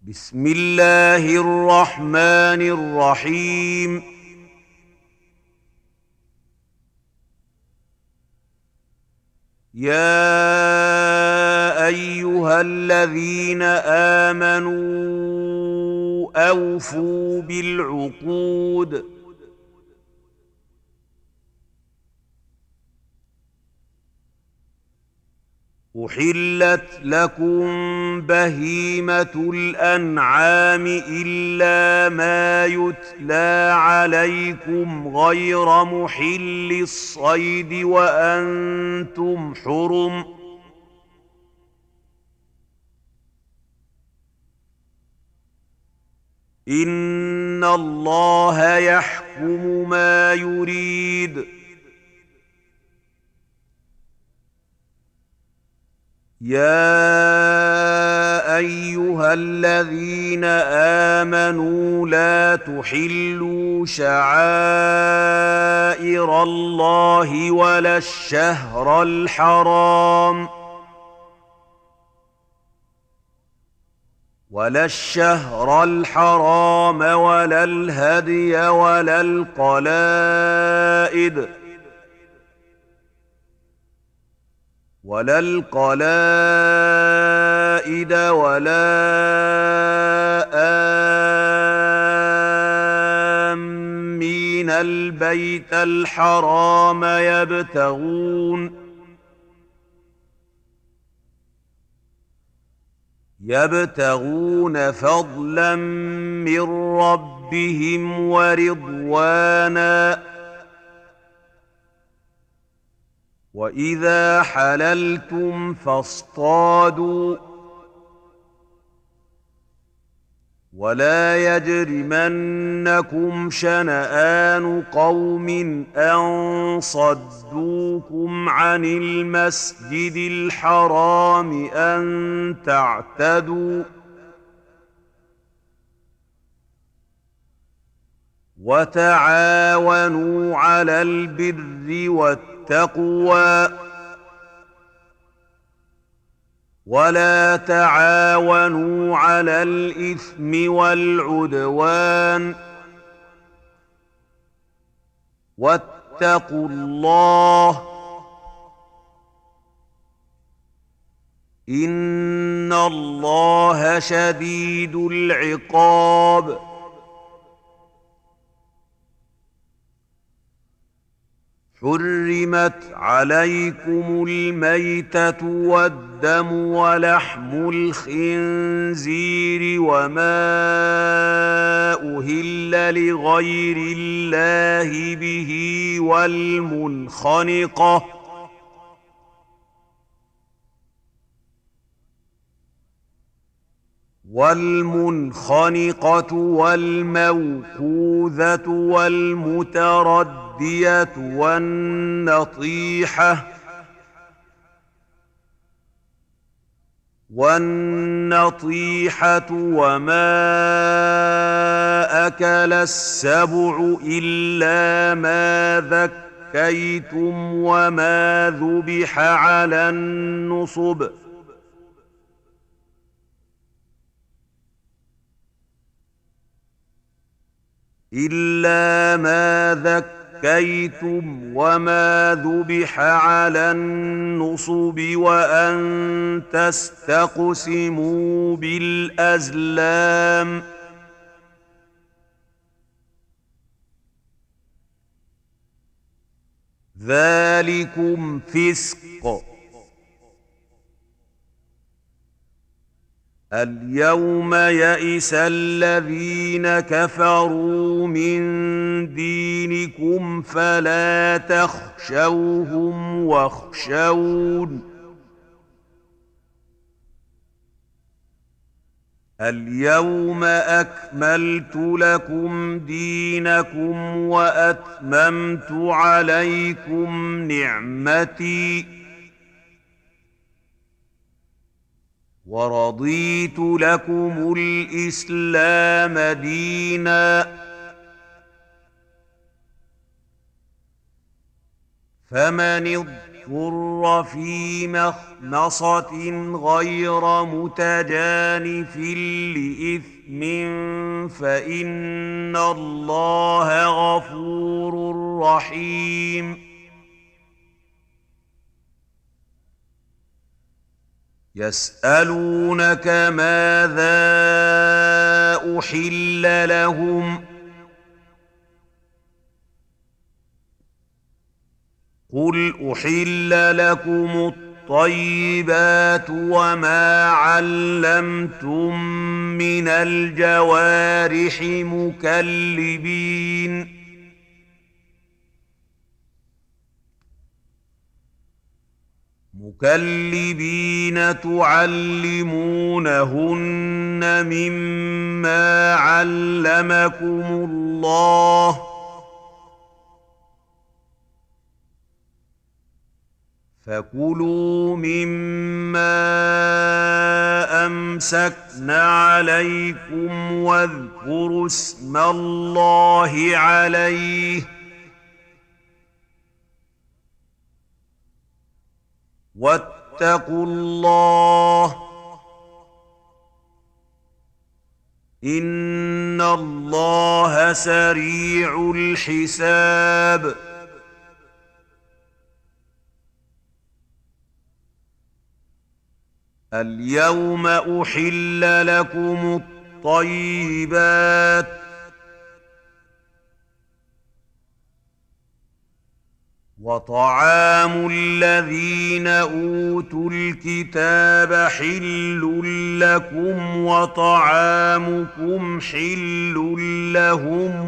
بسم الله الرحمن الرحيم. يا أيها الذين آمنوا أوفوا بالعقود. أحلت لكم بهيمة الأنعام إلا ما يتلى عليكم غير محل الصيد وأنتم حرم. إن الله يحكم ما يريد. يا أيها الذين آمنوا لا تحلوا شعائر الله ولا الشهر الحرام ولا الهدي ولا القلائد ولا آمين البيت الحرام يبتغون فضلا من ربهم ورضوانا. وإذا حللتم فاصطادوا ولا يجرمنكم شنآن قوم أن صدوكم عن المسجد الحرام أن تعتدوا وتعاونوا على البر والتقوى ولا تعاونوا على الإثم والعدوان واتقوا الله إن الله شديد العقاب. حرمت عليكم الميتة والدم ولحم الخنزير وما أهل لغير الله به والمنخنقة والموقوذة والمتردية والنطيحة وما أكل السبع إلا ما ذكيتم وما ذبح على النصب وأن تستقسموا بالأزلام ذلكم فسق. اليوم يئس الذين كفروا من دينكم فلا تخشوهم واخشون. اليوم أكملت لكم دينكم وأتممت عليكم نعمتي ورضيت لكم الإسلام دينا. فمن اضطر في مخمصة غير متجانف لإثم فإن الله غفور رحيم يسألونك ماذا أحل لهم قل أحل لكم الطيبات وما علمتم من الجوارح مكلبين تعلمونهن مما علمكم الله فكلوا مما أمسكن عليكم واذكروا اسم الله عليه واتقوا الله إن الله سريع الحساب اليوم أحل لكم الطيبات وطعام الذين أوتوا الكتاب حل لكم وطعامكم حل لهم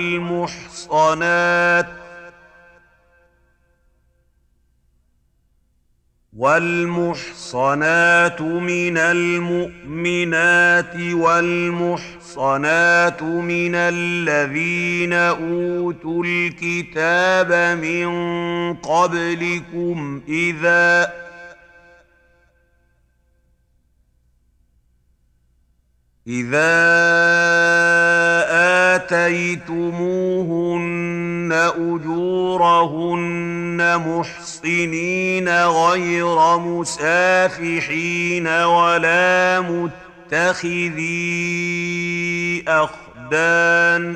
والمحصنات من المؤمنات والمحصنات من الذين أوتوا الكتاب من قبلكم إذا آتيتموهن أجورهن محصنين غير مسافحين ولا متخذي أخدان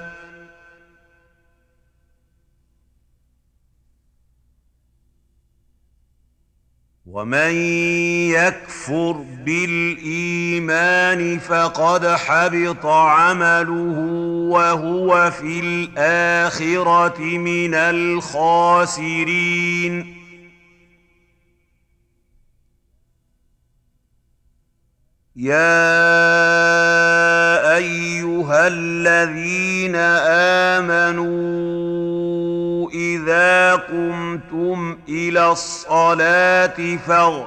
ومن يكفر بالإيمان فقد حبط عمله وهو في الآخرة من الخاسرين يا أيها الذين آمنوا إذا قمتم إلى الصلاة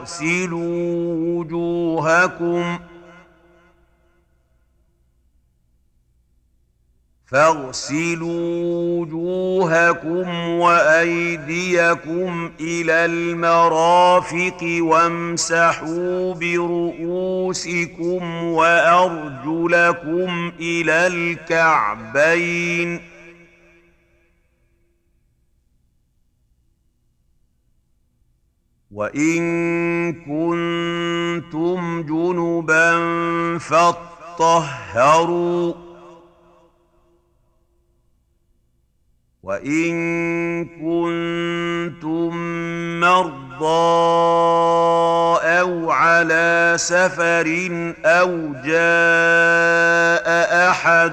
فاغسلوا وجوهكم وأيديكم إلى المرافق وامسحوا برؤوسكم وأرجلكم إلى الكعبين وإن كنتم جنبا فاطهروا وإن كنتم مرضى أو على سفر أو جاء أحد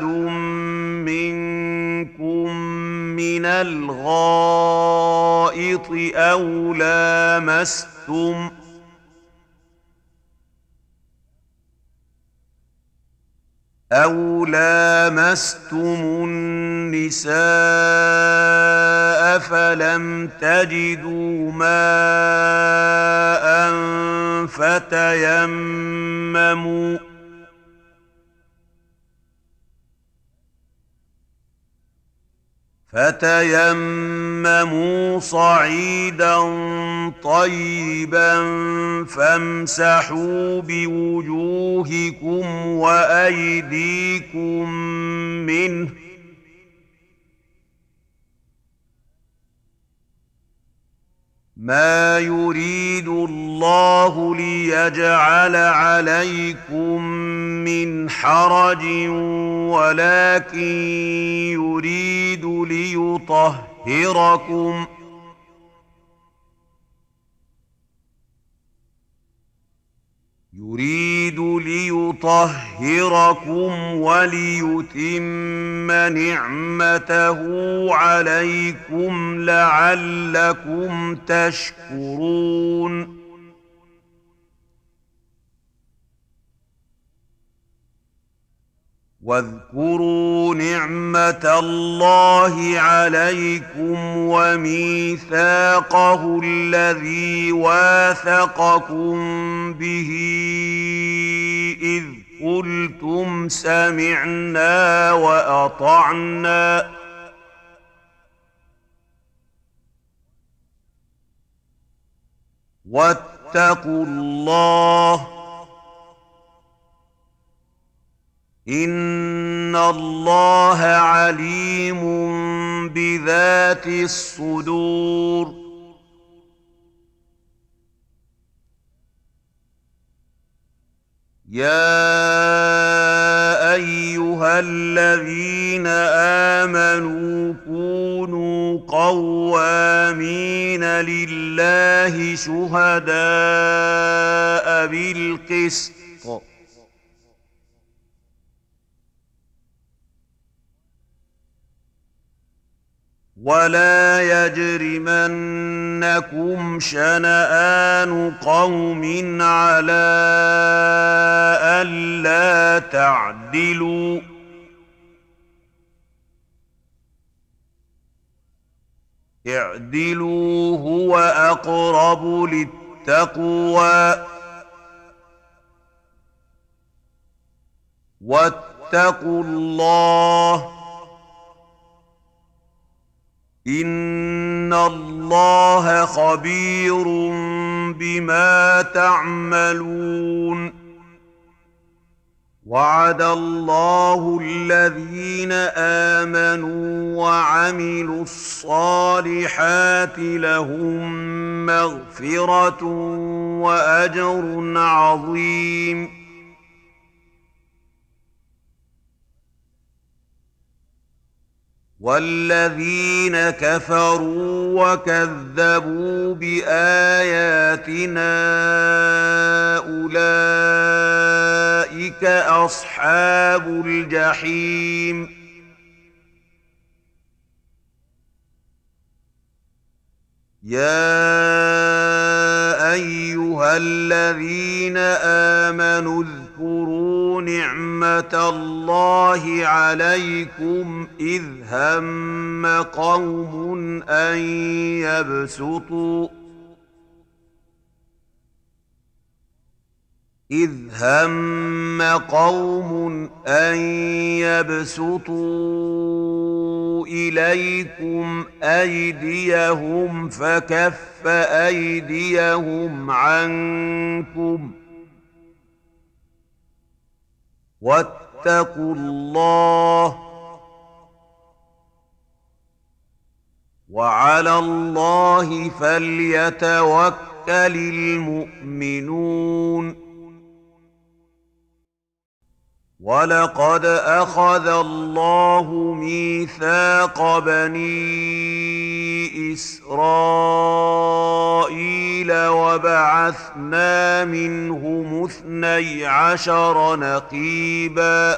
منكم من الغائط أو لامستم النساء فلم تجدوا ماء فتيمموا صعيدا طيبا فامسحوا بوجوهكم وأيديكم ما يريد الله ليجعل عليكم من حرج ولكن يريد ليطهركم وليتم نعمته عليكم لعلكم تشكرون واذكروا نعمة الله عليكم وميثاقه الذي واثقكم به إذ قلتم سمعنا وأطعنا واتقوا الله إن الله عليم بذات الصدور يا أيها الذين آمنوا كونوا قوامين لله شهداء بالقسط ولا يجرمنكم شنآن قوم على ألا تعدلوا اعدلوا هو أقرب للتقوى واتقوا الله إن الله خبير بما تعملون وعد الله الذين آمنوا وعملوا الصالحات لهم مغفرة وأجر عظيم والذين كفروا وكذبوا بآياتنا أولئك أصحاب الجحيم يا أيها الذين آمنوا اذكروا نعمة الله عليكم إذ هم قوم أن يبسطوا إليكم أيديهم فكف أيديهم عنكم واتقوا الله وعلى الله فليتوكل المؤمنون ولقد أخذ الله ميثاق بني إسرائيل وبعثنا منهم 12 نقيبا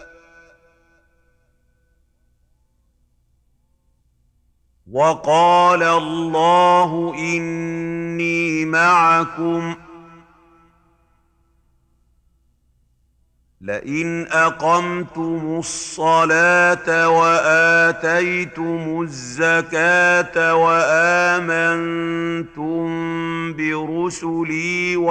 وقال الله إني معكم لئن أقمتم الصلاة وآتيتم الزكاة وآمنتم برسلي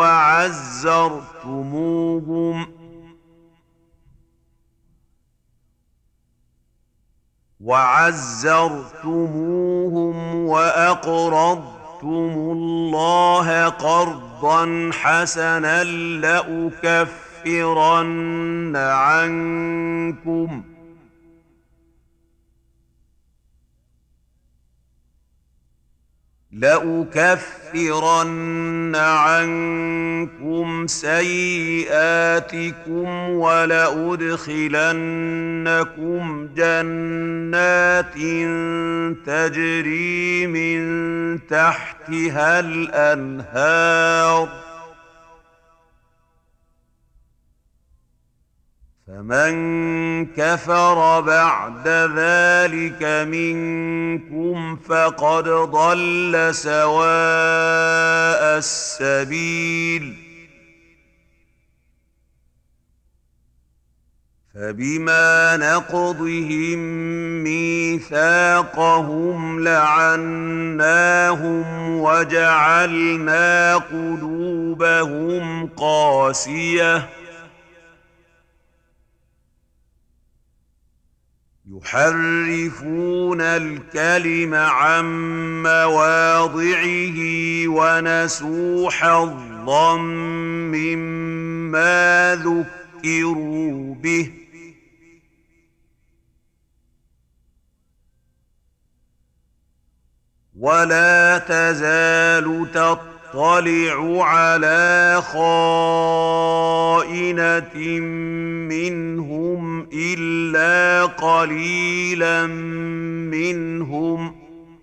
وعزرتموهم وأقرضتم الله قرضا حسنا لأكفرن عنكم سيئاتكم ولأدخلنكم جنات تجري من تحتها الأنهار فمن كفر بعد ذلك منكم فقد ضل سواء السبيل فبما نقضهم ميثاقهم لعناهم وجعلنا قلوبهم قاسية يحرفون الكلم عن مواضعه ونسوا حظا مما ذكروا به ولا تزال تطلع على خائنة منهم إلا قليلا منهم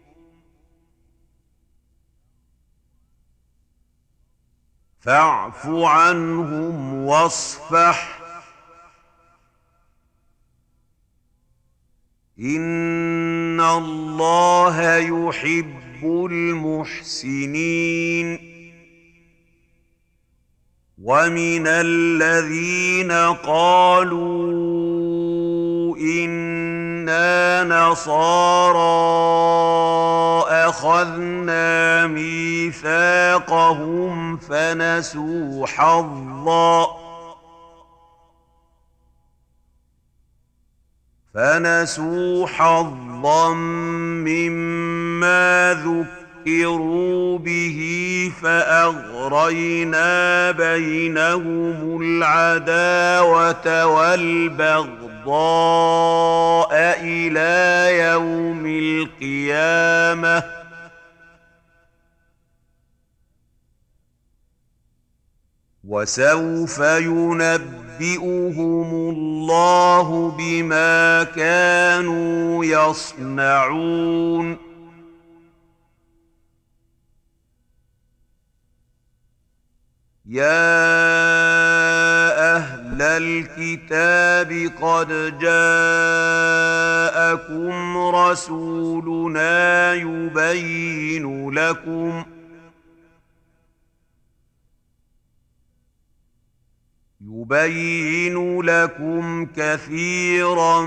فاعف عنهم واصفح إن الله يحب المحسنين ومن الذين قالوا إنا نصارى أخذنا ميثاقهم فنسوا حظا مما ذكروا به فأغرينا بينهم العداوة والبغضاء إلى يوم القيامة وسوف ينبئهم الله بما كانوا يصنعون يا أهل الكتاب قد جاءكم رسولنا يبين لكم كثيرا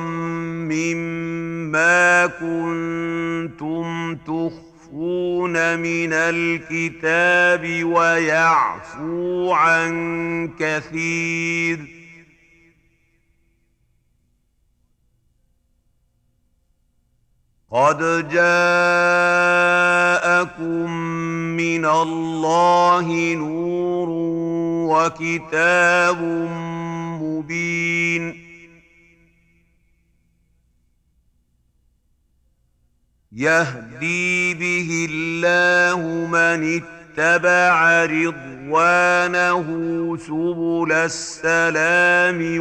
مما كنتم تخفون من الكتاب ويعفو عن كثير قد جاءكم من الله نور وكتاب مبين يهدي به الله من اتبع رضوانه سبل السلام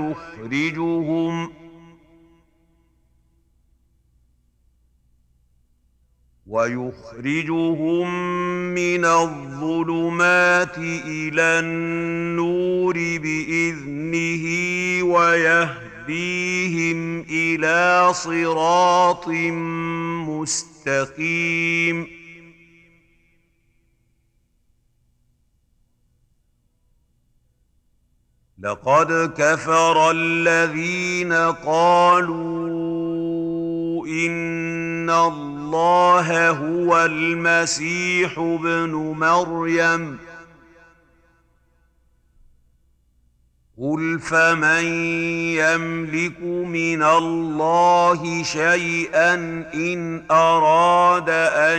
ويخرجهم من الظلمات إلى النور بإذنه ويهديهم إلى صراط مستقيم لقد كفر الذين قالوا إن الله هو المسيح ابن مريم قل فمن يملك من الله شيئا إن أراد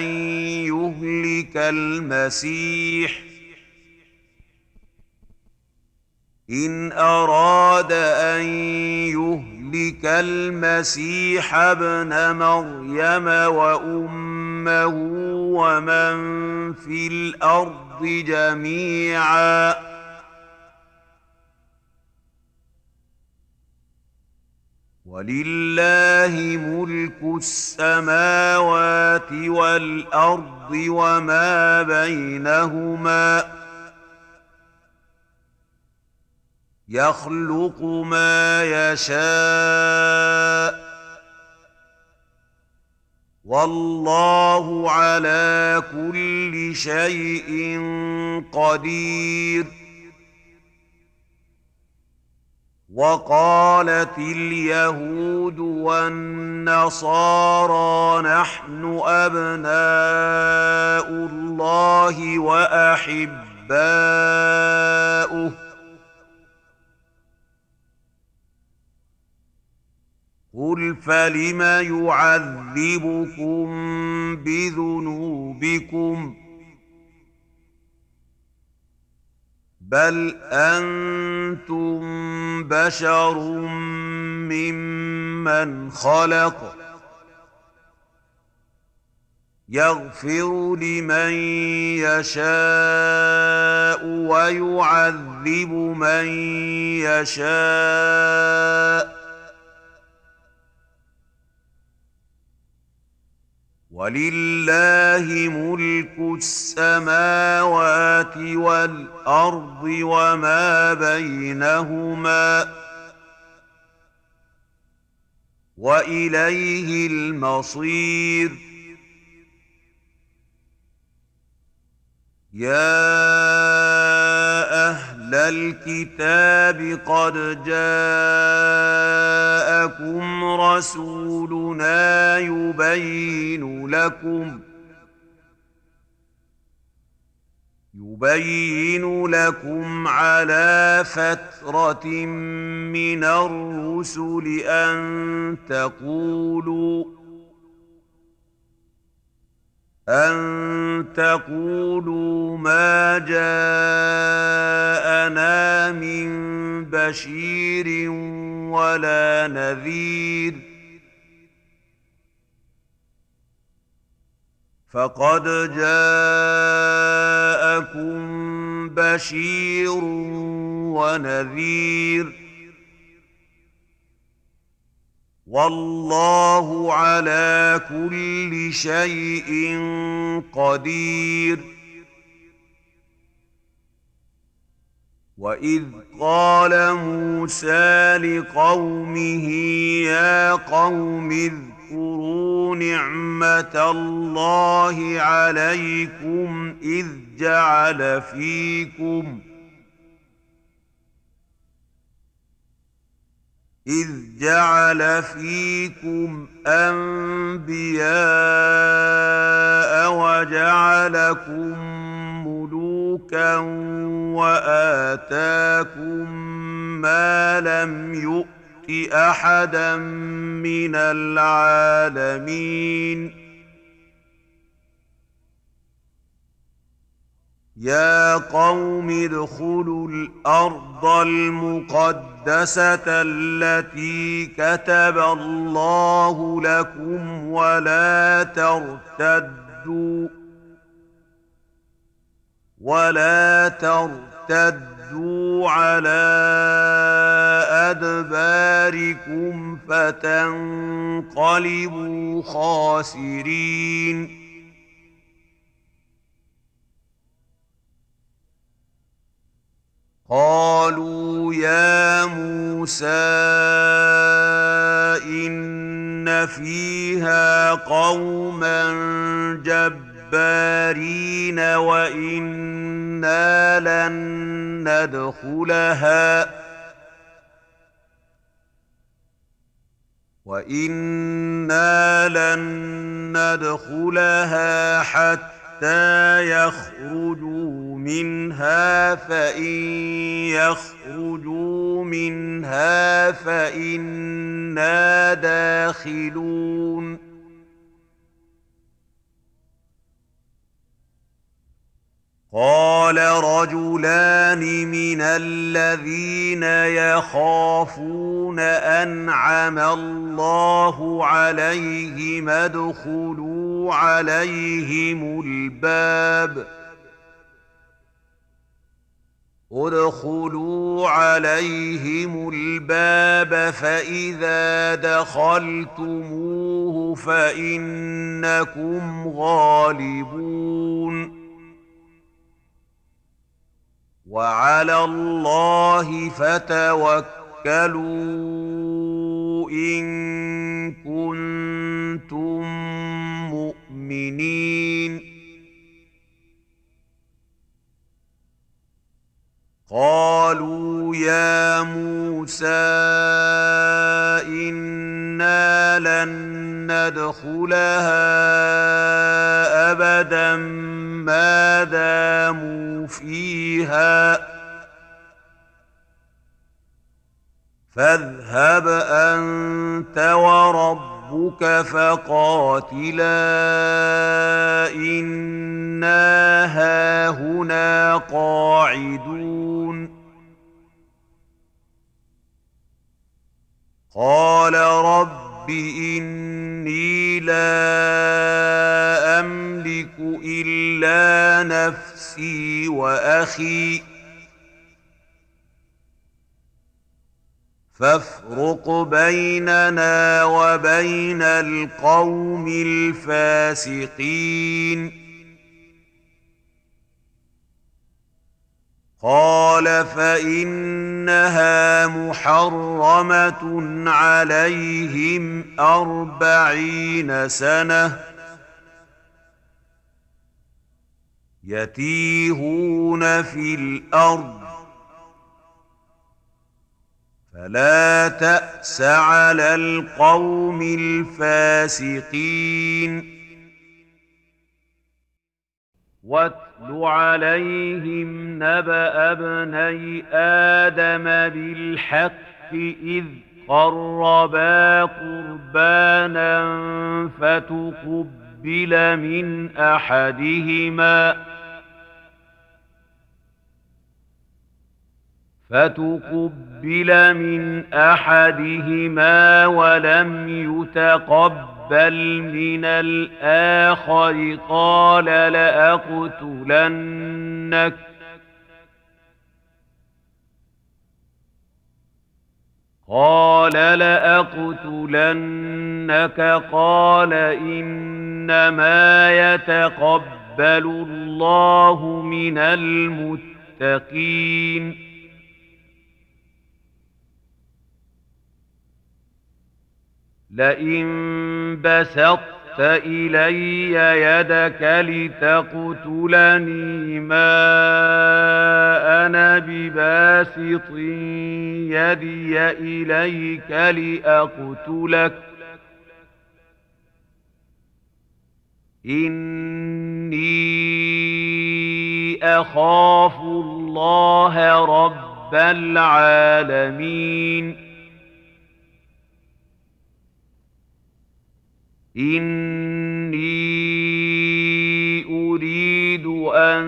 أن يهلك المسيح ابن مريم وأمه أمه ومن في الأرض جميعا ولله ملك السماوات والأرض وما بينهما يخلق ما يشاء والله على كل شيء قدير. وقالت اليهود والنصارى نحن أبناء الله وأحباؤه قل فلم يعذبكم بذنوبكم بل أنتم بشر ممن خلق يغفر لمن يشاء ويعذب من يشاء ولله ملك السماوات والأرض وما بينهما وإليه المصير. يا أهل الكتاب قد جاءكم رسولنا يبين لكم على فترة من الرسل أن تقولوا ما جاءنا من بشير ولا نذير فقد جاءكم بشير ونذير والله على كل شيء قدير. وإذ قال موسى لقومه يا قوم اذكروا نعمة الله عليكم إذ جعل فيكم أنبياء وجعلكم ملوكا وآتاكم ما لم يؤت أحدا من العالمين. يا قوم ادخلوا الأرض المقدسة التي كتب الله لكم ولا ترتدوا على أدباركم فتنقلبوا خاسرين. قالوا يا موسى إن فيها قوما جبارين وإنا لن ندخلها حتى يخرجوا منها فإن يخرجوا منها فإنا داخلون. قال رجلان من الذين يخافون أنعم الله عليهم ادخلوا ادخلوا عليهم الباب فإذا دخلتموه فإنكم غالبون وعلى الله فتوكلوا إن كنتم مؤمنين قالوا يا موسى إنا لن ندخلها أبدا ما داموا فيها فاذهب أنت وربك فقاتلا إنا هاهنا قاعدون قال رب إني لا أملك إلا نفسي وأخي فافرق بيننا وبين القوم الفاسقين قال فإنها محرمة عليهم 40 سنة يتيهون في الأرض فلا تأس على القوم الفاسقين واتل عليهم نبأ ابني آدم بالحق إذ قربا قربانا فتقبل من أحدهما ولم يتقبل من الآخر قال لأقتلنك قال إنما يتقبل الله من المتقين لئن بسطت إلي يدك لتقتلني ما أنا بباسط يدي إليك لأقتلك إني أخاف الله رب العالمين إني أريد أن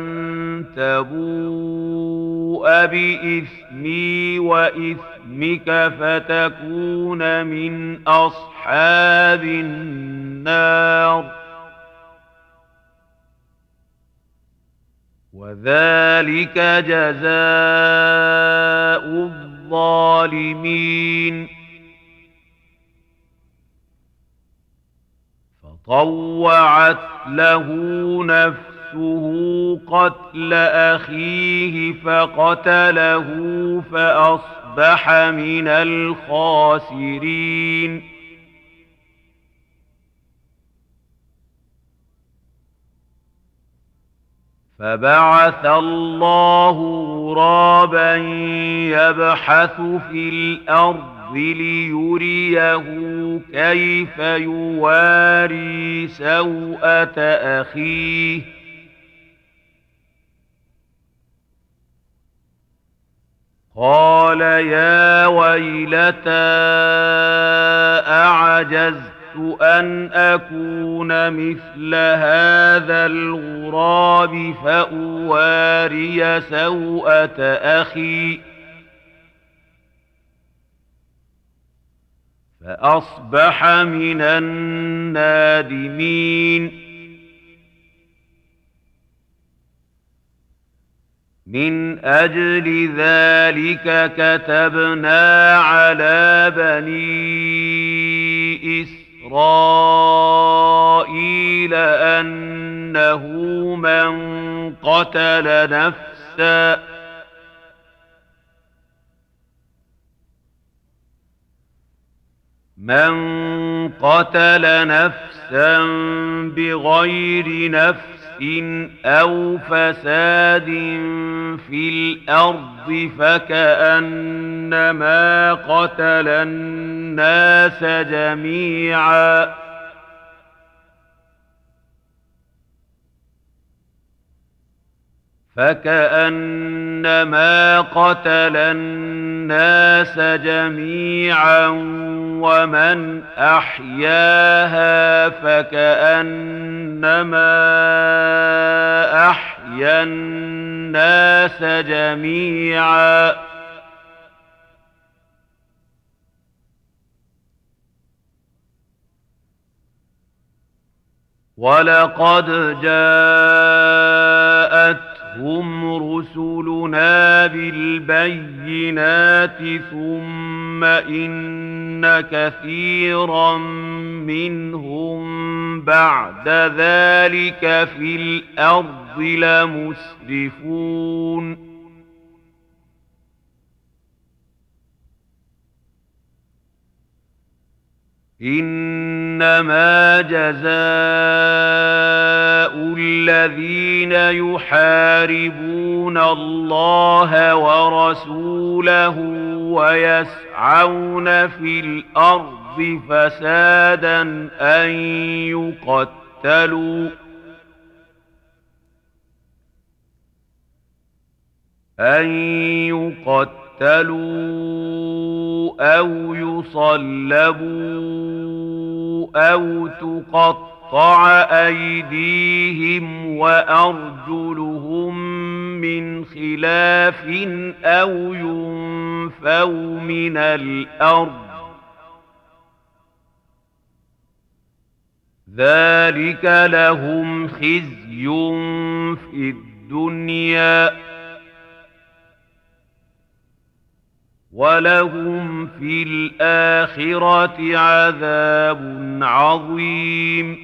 تبوء بإثمي وإثمك فتكون من أصحاب النار وذلك جزاء الظالمين طوعت له نفسه قتل أخيه فقتله فأصبح من الخاسرين فبعث الله غرابا يبحث في الأرض ليريه كيف يواري سوءة أخيه قال يا ويلتى أعجزت أن أكون مثل هذا الغراب فأواري سوءة أخي فأصبح من النادمين من أجل ذلك كتبنا على بني إسرائيل أنه من قتل نفسا بغير نفس أو فساد في الأرض فكأنما قتل الناس جميعا ومن أحياها فكأنما أحيا الناس جميعا ولقد جاءتهم رسلنا بالبينات ثم إن كثيرا منهم بعد ذلك في الأرض لمسرفون إنما جزاء الذين يحاربون الله ورسوله ويسعون في الأرض فسادا أن يقتلوا أو يصلبوا أو تقطع أيديهم وأرجلهم من خلاف أو ينفوا من الأرض ذلك لهم خزي في الدنيا ولهم في الآخرة عذاب عظيم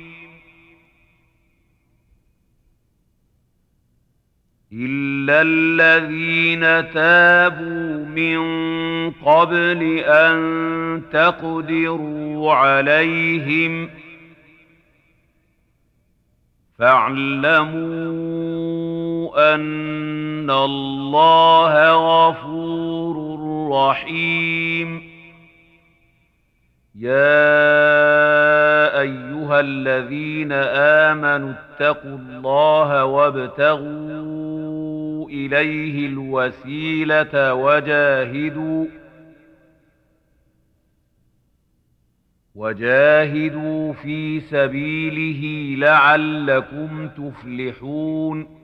إلا الذين تابوا من قبل أن تقدروا عليهم فاعلموا أن الله غفور رحيم يا أيها الذين آمنوا اتقوا الله وابتغوا إليه الوسيلة وجاهدوا في سبيله لعلكم تفلحون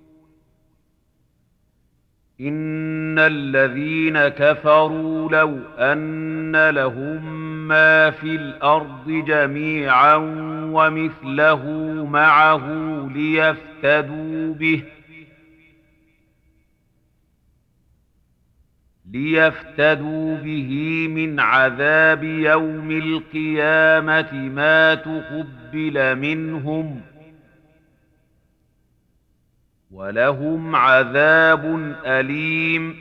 إن الذين كفروا لو أن لهم ما في الأرض جميعا ومثله معه ليفتدوا به من عذاب يوم القيامة ما تقبل منهم ولهم عذاب أليم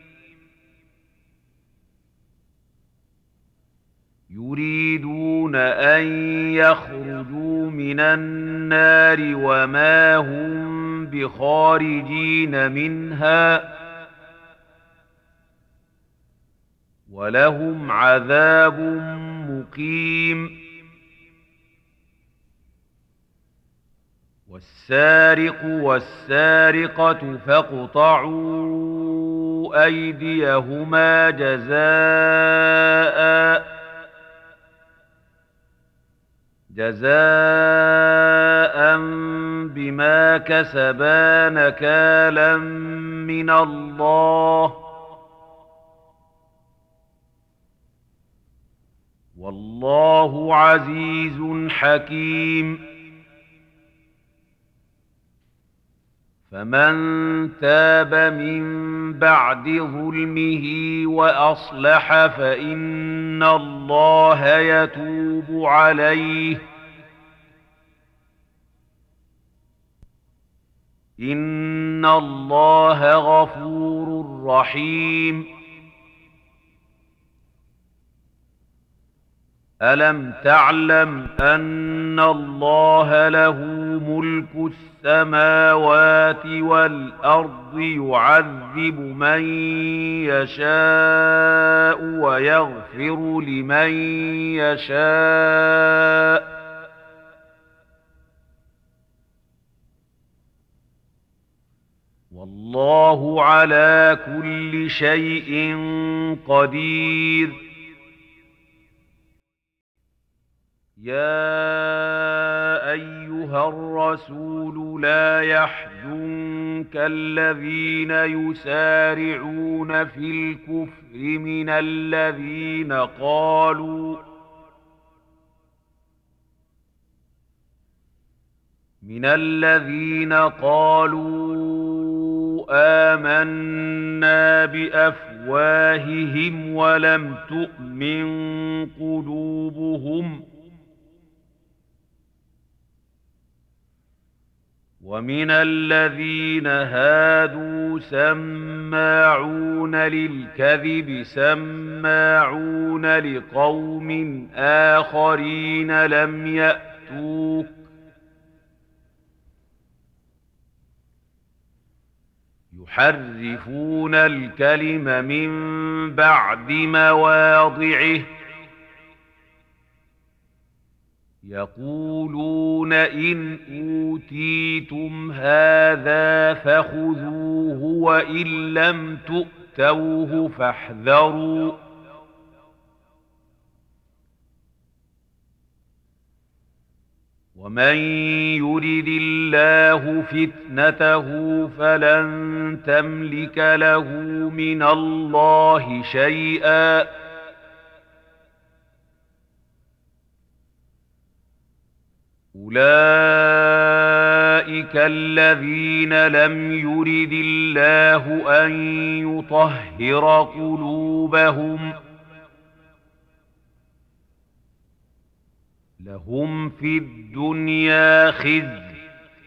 يريدون أن يخرجوا من النار وما هم بخارجين منها ولهم عذاب مقيم والسارق والسارقة فاقطعوا أيديهما جزاء بما كسبا نكالا من الله والله عزيز حكيم فمن تاب من بعد ظلمه وأصلح فإن الله يتوب عليه، إن الله غفور رحيم. ألم تعلم أن الله له ملك السماوات والأرض، يعذب من يشاء ويغفر لمن يشاء، والله على كل شيء قدير. يا أيها الرسول لا يحزنك الذين يسارعون في الكفر من الذين قالوا آمنا بأفواههم ولم تؤمن قلوبهم، ومن الذين هادوا سماعون للكذب سماعون لقوم آخرين لم يأتوك، يحرفون الكلم من بعد مواضعه، يقولون إن أوتيتم هذا فخذوه وإن لم تؤتوه فاحذروا، ومن يرد الله فتنته فلن تملك له من الله شيئا، أولئك الذين لم يرد الله أن يطهر قلوبهم، لهم في الدنيا خزي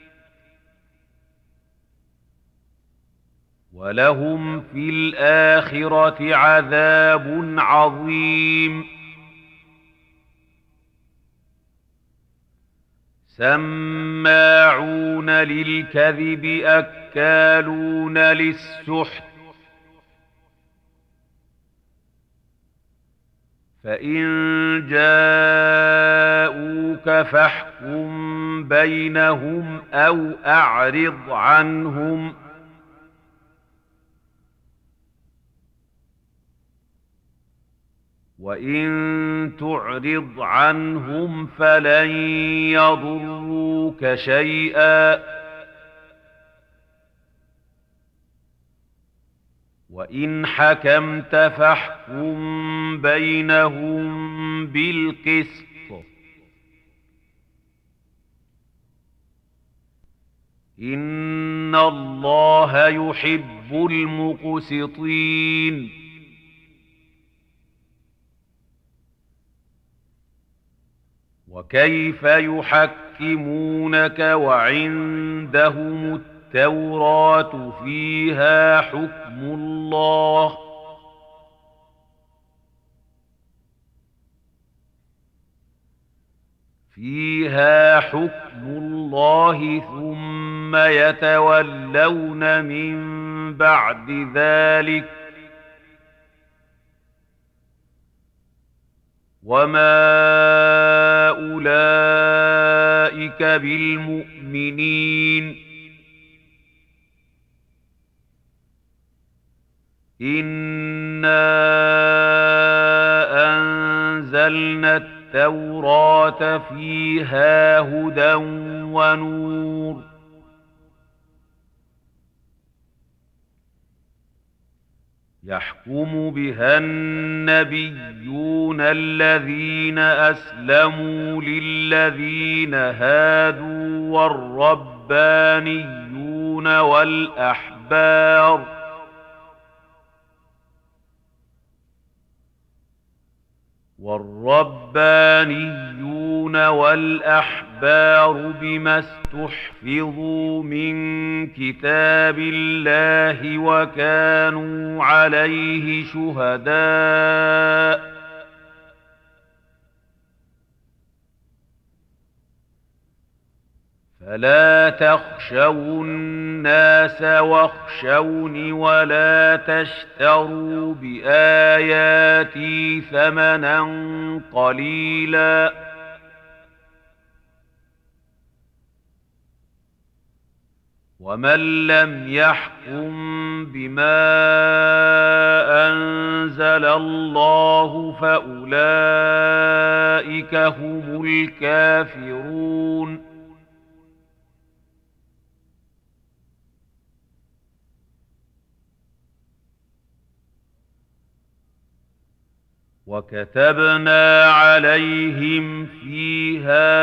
ولهم في الآخرة عذاب عظيم. سماعون للكذب أكالون للسحت، فإن جاءوك فاحكم بينهم أو أعرض عنهم، وإن تعرض عنهم فلن يضروك شيئا، وإن حكمت فاحكم بينهم بالقسط، إن الله يحب المقسطين. وكيف يحكمونك وعندهم التوراة فيها حكم الله، ثم يتولون من بعد ذلك، وما أولئك بالمؤمنين. إنا أنزلنا التوراة فيها هدى ونور، يحكم بها النبيون الذين أسلموا للذين هادوا والربانيون والأحبار بما استحفظوا من كتاب الله وكانوا عليه شهداء فلا تخشوا الناس واخشوني ولا تشتروا بآياتي ثمنا قليلا ومن لم يحكم بما أنزل الله فأولئك هم الكافرون وكتبنا عليهم فيها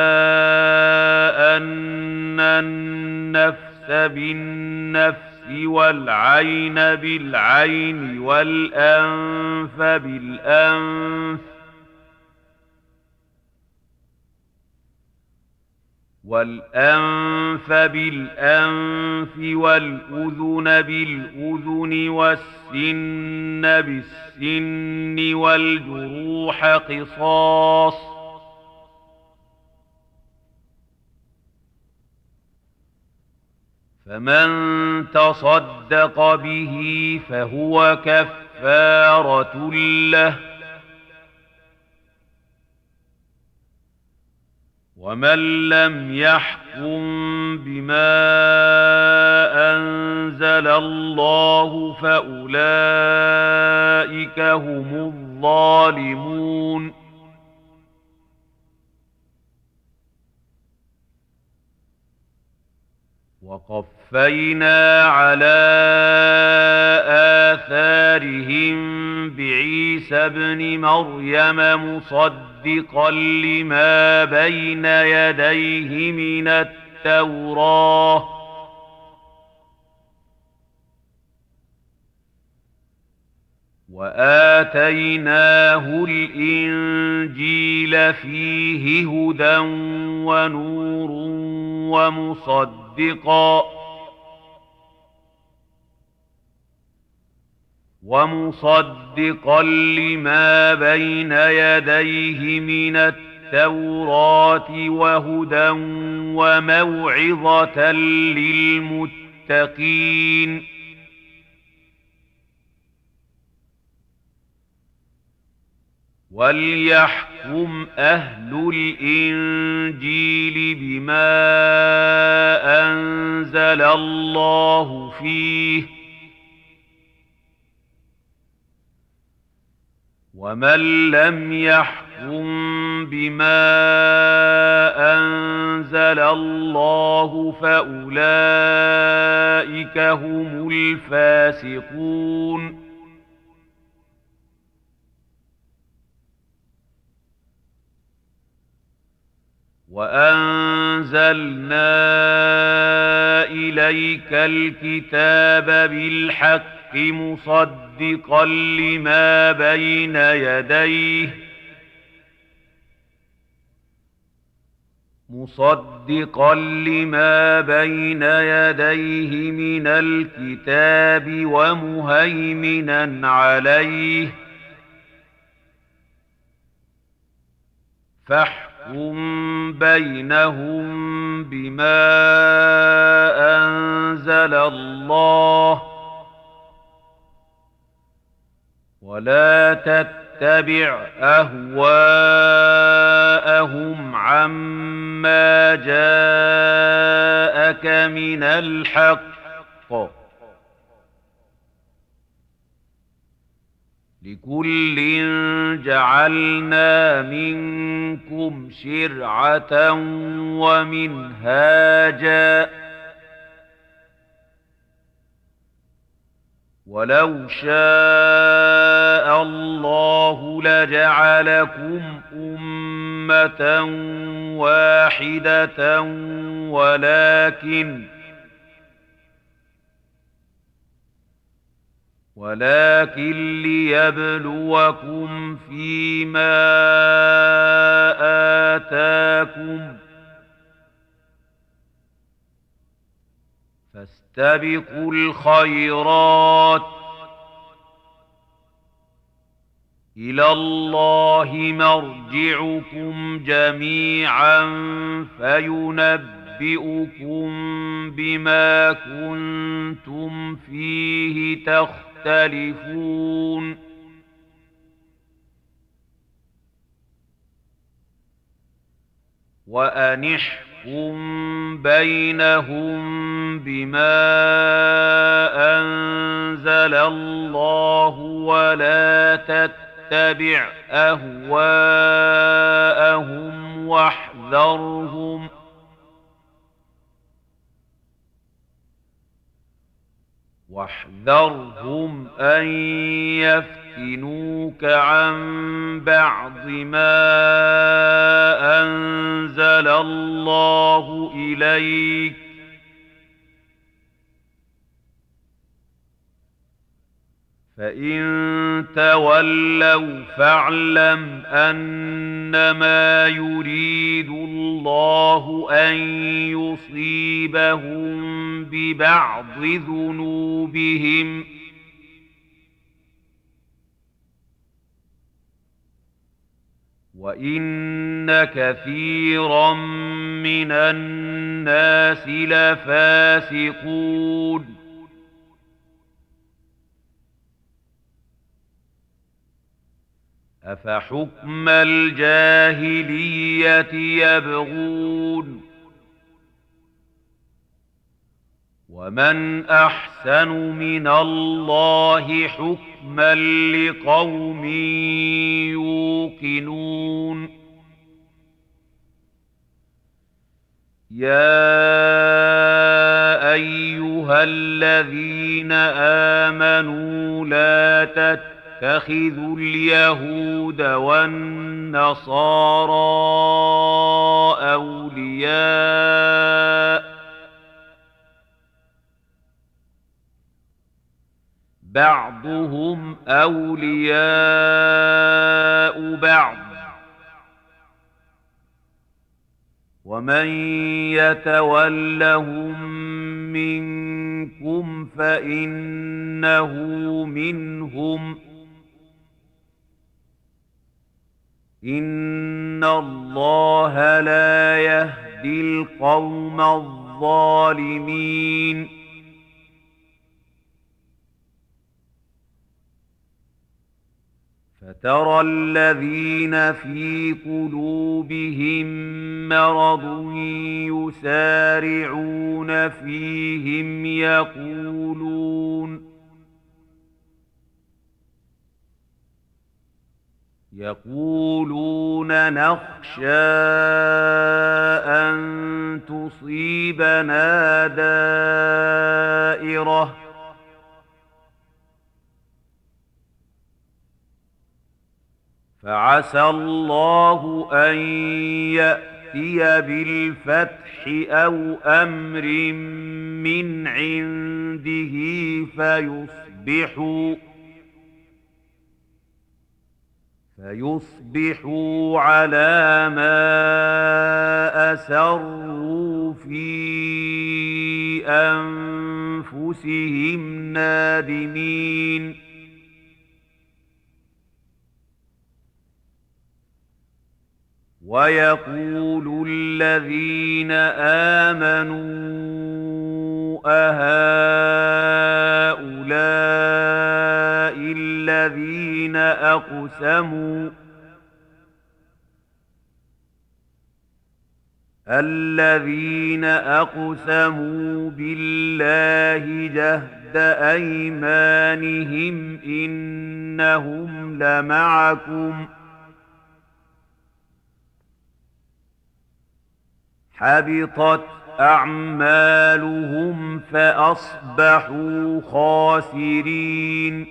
أن النفس بالنفس والعين بالعين والأنف بالأنف والأذن بالأذن والسن بالسن والجروح قصاص فمن تصدق به فهو كفارة له ومن لم يحكم بما أنزل الله فأولئك هم الظالمون وقفينا على آثارهم بعيسى ابن مريم مصدقا لما بين يديه من التوراة وآتيناه الإنجيل فيه هدى ونور ومصدقا لما بين يديه من التوراة وهدى وموعظة للمتقين وليحكم أهل الإنجيل بما أنزل الله فيه ومن لم يحكم بما أنزل الله فأولئك هم الفاسقون وأنزلنا إليك الكتاب بالحق مصدقا لما بين يديه من الكتاب ومهيمنا عليه فاحكم بينهم بما أنزل الله ولا تتبع أهواءهم عما جاءك من الحق لكل جعلنا منكم شرعة ومنهاجا ولو شاء الله لجعلكم أمة واحدة ولكن ليبلوكم فيما آتاكم فاستبقوا الخيرات إلى الله مرجعكم جميعا فينبئكم بما كنتم فيه تختلفون وأنحكم بينهم بما أنزل الله ولا تتبع أهواءهم واحذرهم أن يفتنوك عن بعض ما أنزل الله إليك فإن تولوا فاعلم أنما يريد الله أن يصيبهم ببعض ذنوبهم وإن كثيرا من الناس لفاسقون أفحكم الجاهلية يبغون ومن أحسن من الله حكما لقوم يوقنون يا أيها الذين آمنوا لا تتخذوا اليهود والنصارى أولياء بعضهم أولياء بعض ومن يتولهم منكم فإنه منهم إن الله لا يهدي القوم الظالمين فترى الذين في قلوبهم مرض يسارعون فيهم يقولون نخشى أن تصيبنا دائرة فعسى الله أن يأتي بالفتح أو أمر من عنده فيصبحوا على ما أسروا في أنفسهم نادمين ويقول الذين آمنوا أهؤلاء الذين أقسموا بالله جهد أيمانهم إنهم لمعكم حبطت أعمالهم فأصبحوا خاسرين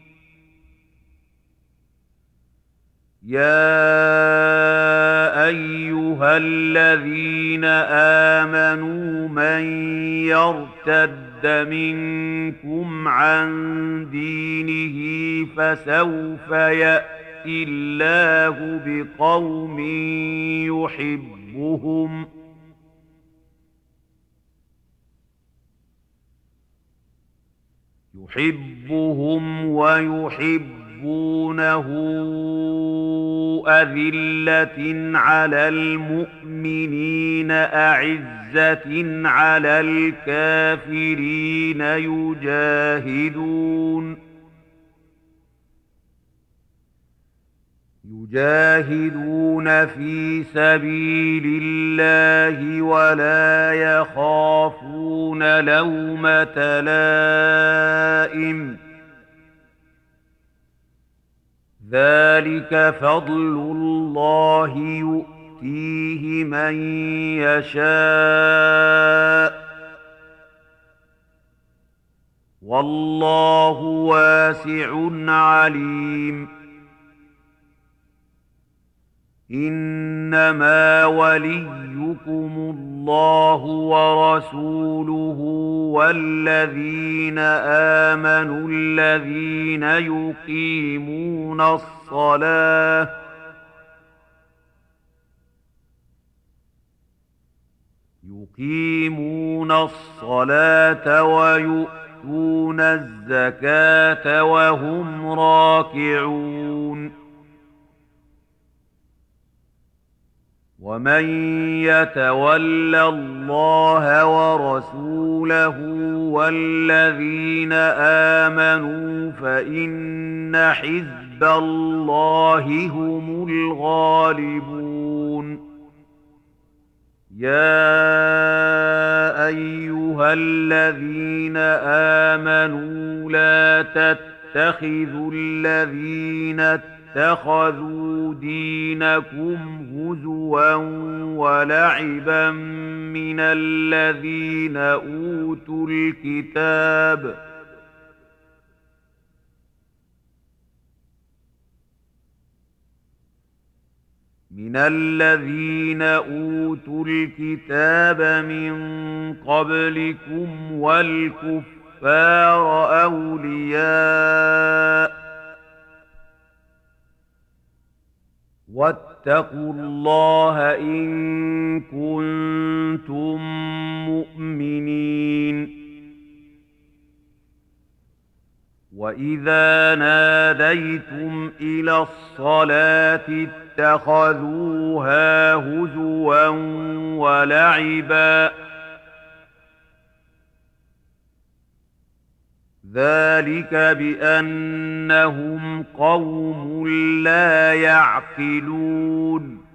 يا أيها الذين آمنوا من يرتد منكم عن دينه فسوف يأتي الله بقوم يحبهم ويحبونه أذلة على المؤمنين أعزة على الكافرين يجاهدون في سبيل الله ولا يخافون لومة لائم ذلك فضل الله يؤتيه من يشاء والله واسع عليم إنما وليكم الله ورسوله والذين آمنوا الذين يقيمون الصلاة ويؤتون الزكاة وهم راكعون ومن يتول الله ورسوله والذين آمنوا فإن حزب الله هم الغالبون يا أيها الذين آمنوا لا تتخذوا الذين اتخذوا دينكم هزوا ولعبا من الذين أوتوا الكتاب من قبلكم والكفار أولياء واتقوا الله إن كنتم مؤمنين وإذا ناديتم إلى الصلاة اتخذوها هزوا ولعبا ذلك بأنهم قوم لا يعقلون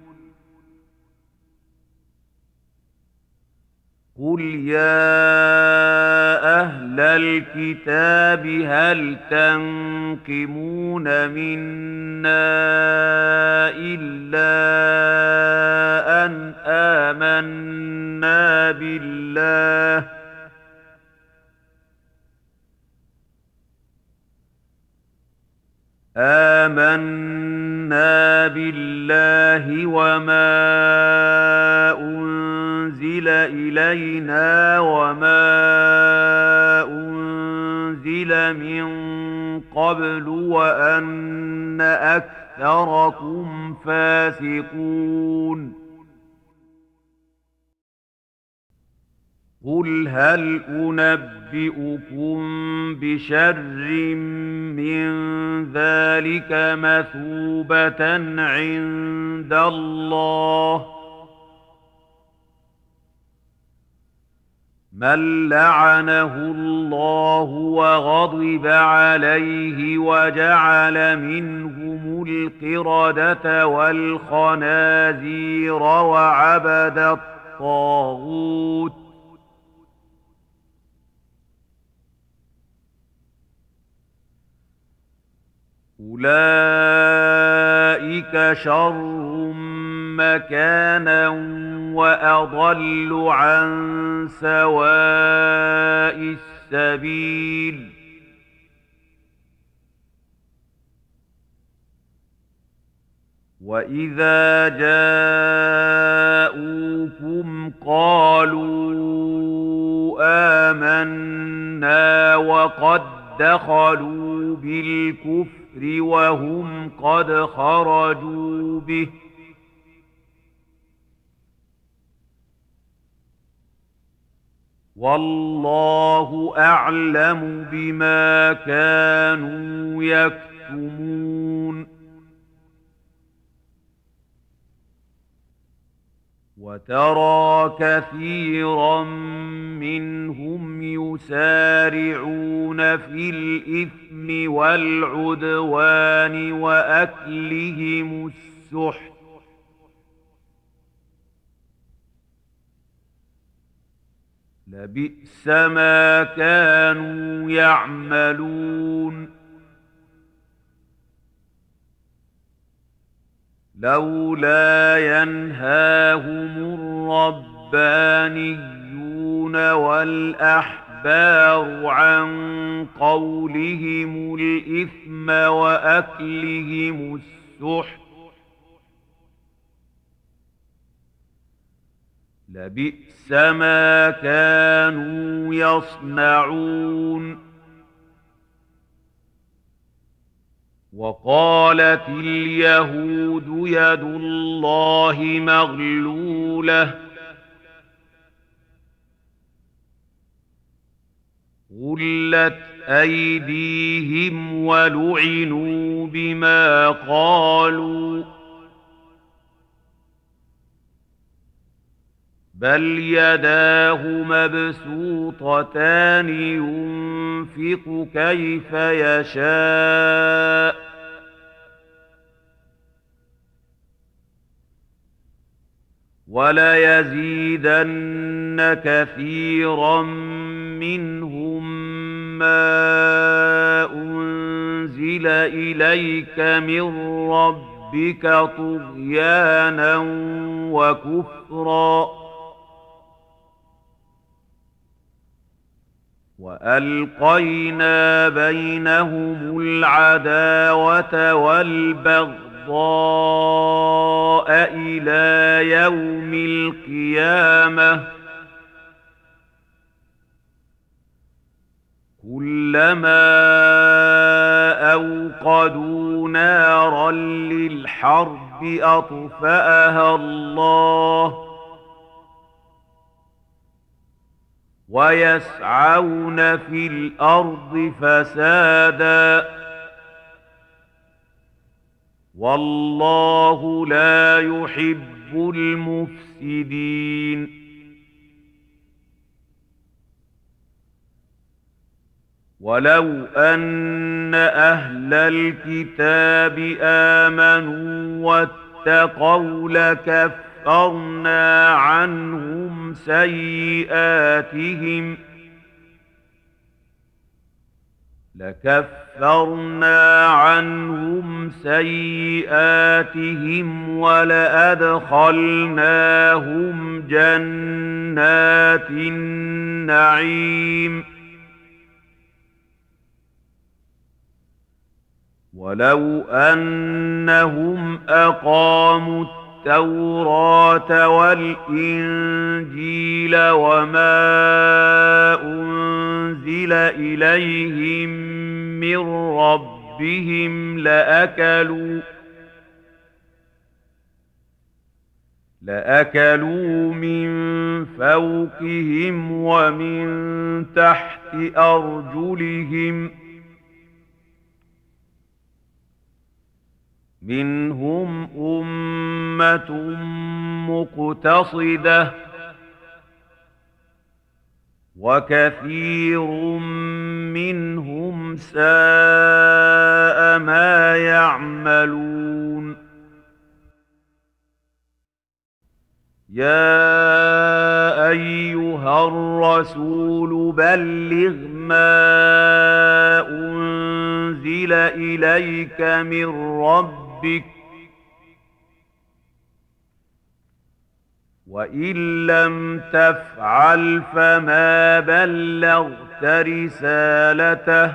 قل يا أهل الكتاب هل تنقمون منا إلا أن آمنا بالله وما أنزل إلينا وما أنزل من قبل وأن أكثركم فاسقون قل هل أنبئكم بشر من ذلك مثوبة عند الله من لعنه الله وغضب عليه وجعل منهم القردة والخنازير وعبد الطاغوت أولئك شر مكانا وأضل عن سواء السبيل وإذا جاءوكم قالوا آمنا الحسنى وقد دخلوا بالكفر وهم قد خرجوا به والله أعلم بما كانوا يكتمون وترى كثيرا منهم يسارعون في الإثم والعدوان وأكلهم السحت لبئس ما كانوا يعملون لولا ينهاهم الربانيون والأحبار عن قولهم الإثم وأكلهم السحت لبئس ما كانوا يصنعون وقالت اليهود يد الله مغلولة غلت أيديهم ولعنوا بما قالوا بل يداه مبسوطتان ينفق كيف يشاء وليزيدن كثيرا منهم ما أنزل إليك من ربك طغيانا وكفرا وألقينا بينهم العداوة والبغضاء إلى يوم القيامة كلما أوقدوا نارا للحرب أطفأها الله ويسعون في الأرض فسادا والله لا يحب المفسدين ولو أن أهل الكتاب آمنوا واتقوا لكفرنا عنهم سيئاتهم ولأدخلناهم جنات النعيم ولو أنهم أقاموا التوراة والإنجيل وما أنزل إليهم من ربهم لأكلوا من فوقهم ومن تحت أرجلهم منهم أمة مقتصدة وكثير منهم ساء ما يعملون يا أيها الرسول بلغ ما أنزل إليك من ربك وإن لم تفعل فما بلغت رسالته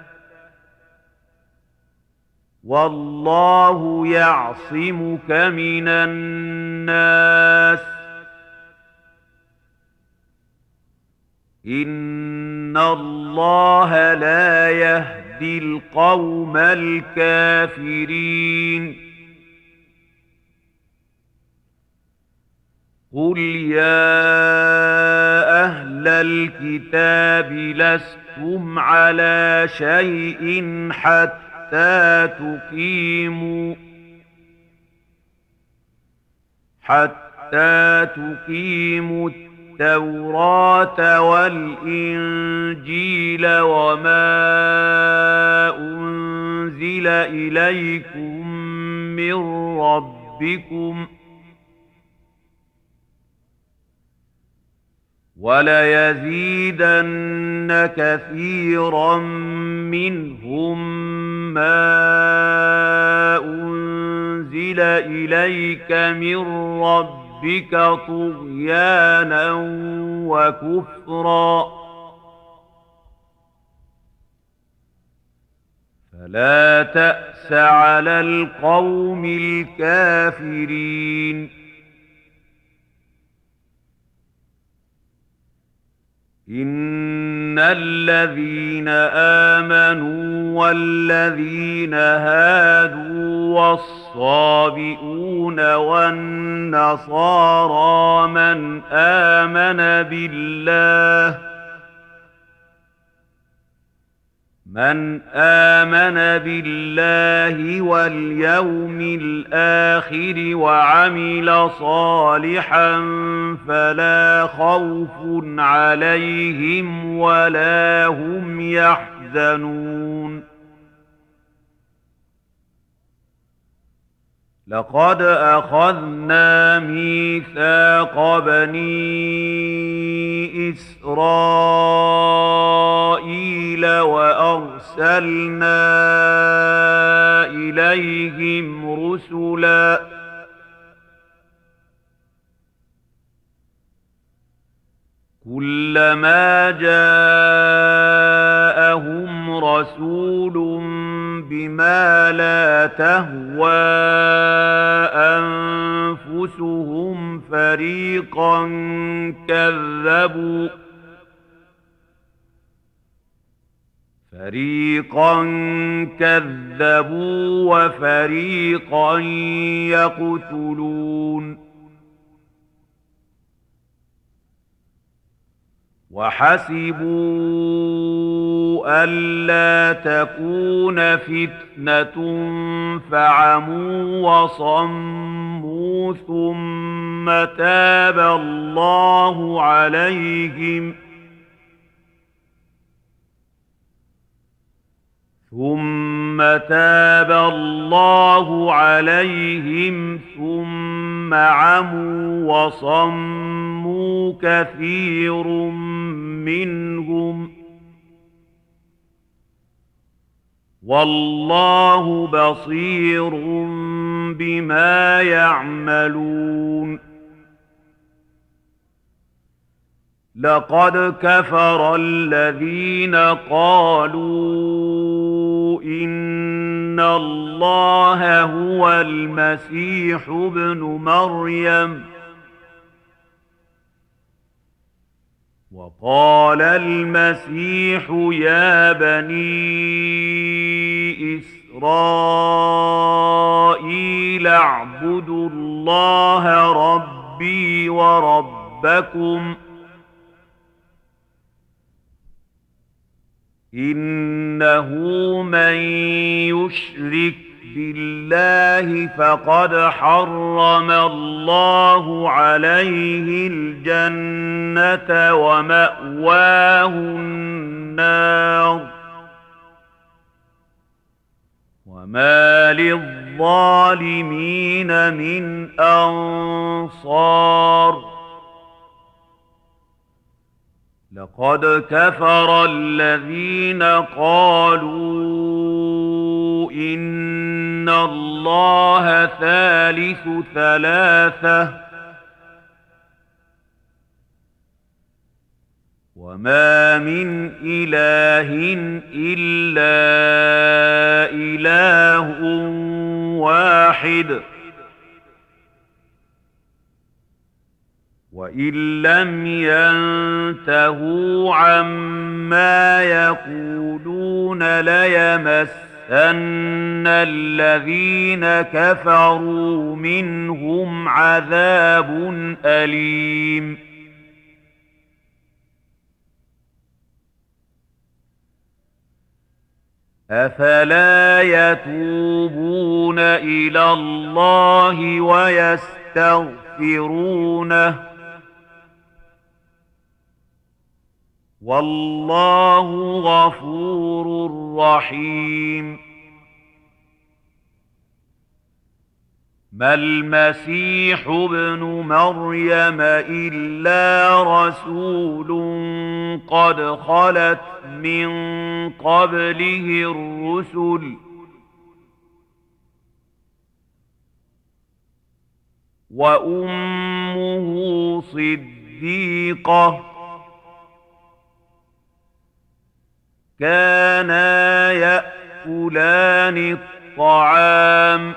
والله يعصمك من الناس إن الله لا يهدي القوم الكافرين. قل يا أهل الكتاب لستم على شيء حتى تقيموا التوراة والإنجيل وما أنزل إليكم من ربكم وليزيدن كثيرا منهم ما أنزل إليك من ربك طغيانا وكفرا فلا تأس على القوم الكافرين. إن الذين آمنوا والذين هادوا والصابئون والنصارى من آمن بالله واليوم الآخر وعمل صالحا فلا خوف عليهم ولا هم يحزنون. لقد أخذنا ميثاق بني إسرائيل وأرسلنا إليهم رسلا كلما جاءهم رسول بما لا تهوى أنفسهم فريقا كذبوا وفريقا يقتلون. وحسبوا ألا تكون فتنة فعموا وصموا ثم تاب الله عليهم ثم عموا وصموا كثير منهم والله بصير بما يعملون. لقد كفر الذين قالوا إن الله هو المسيح ابن مريم وقال المسيح يا بني إسرائيل اعبدوا الله ربي وربكم إنه من يشرك بالله فقد حرم الله عليه الجنة ومأواه النار وما للظالمين من أنصار. لقد كفر الذين قالوا إن الله ثالث ثلاثة وما من إله إلا إله واحد وإن لم ينتهوا عما يقولون ليمسن الذين كفروا منهم عذاب أليم. أفلا يتوبون إلى الله ويستغفرونه والله غفور رحيم. ما المسيح ابن مريم إلا رسول قد خلت من قبله الرسل وأمه صديقة كانا يأكلان الطعام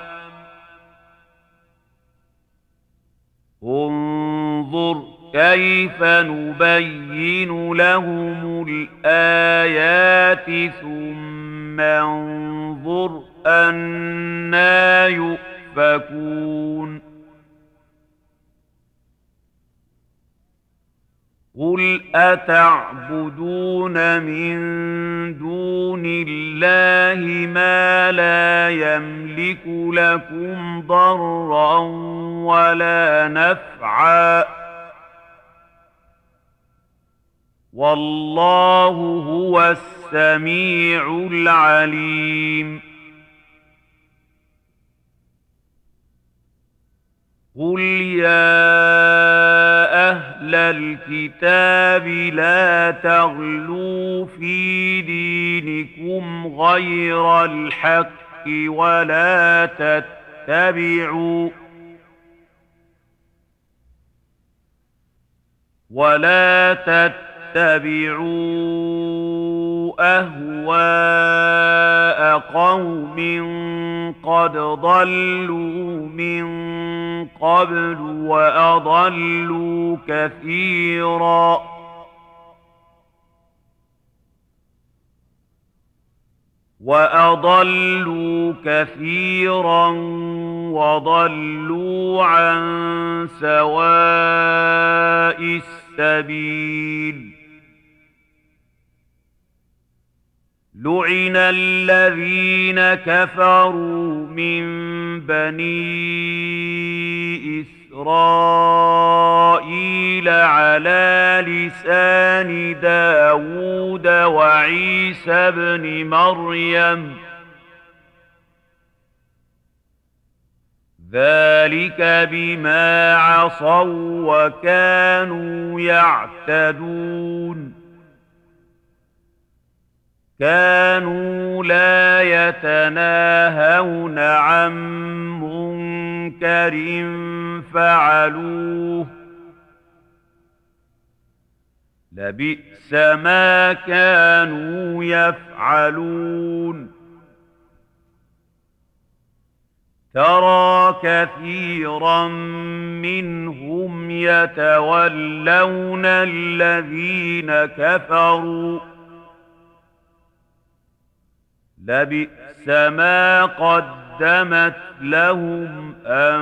انظر كيف نبين لهم الآيات ثم انظر أنى يؤفكون. قل أتعبدون من دون الله ما لا يملك لكم ضرا ولا نفعا والله هو السميع العليم. قل يا أهل الكتاب لا تغلوا في دينكم غير الحق ولا تتبعوا أهواء قوم قد ضلوا من قبل وأضلوا كثيرا وضلوا عن سواء السبيل. لعن الذين كفروا من بني إسرائيل على لسان داود وعيسى بن مريم ذلك بما عصوا وكانوا يعتدون. كانوا لا يتناهون عن منكر فعلوه لبئس ما كانوا يفعلون. ترى كثيرا منهم يتولون الذين كفروا لبئس ما قدمت لهم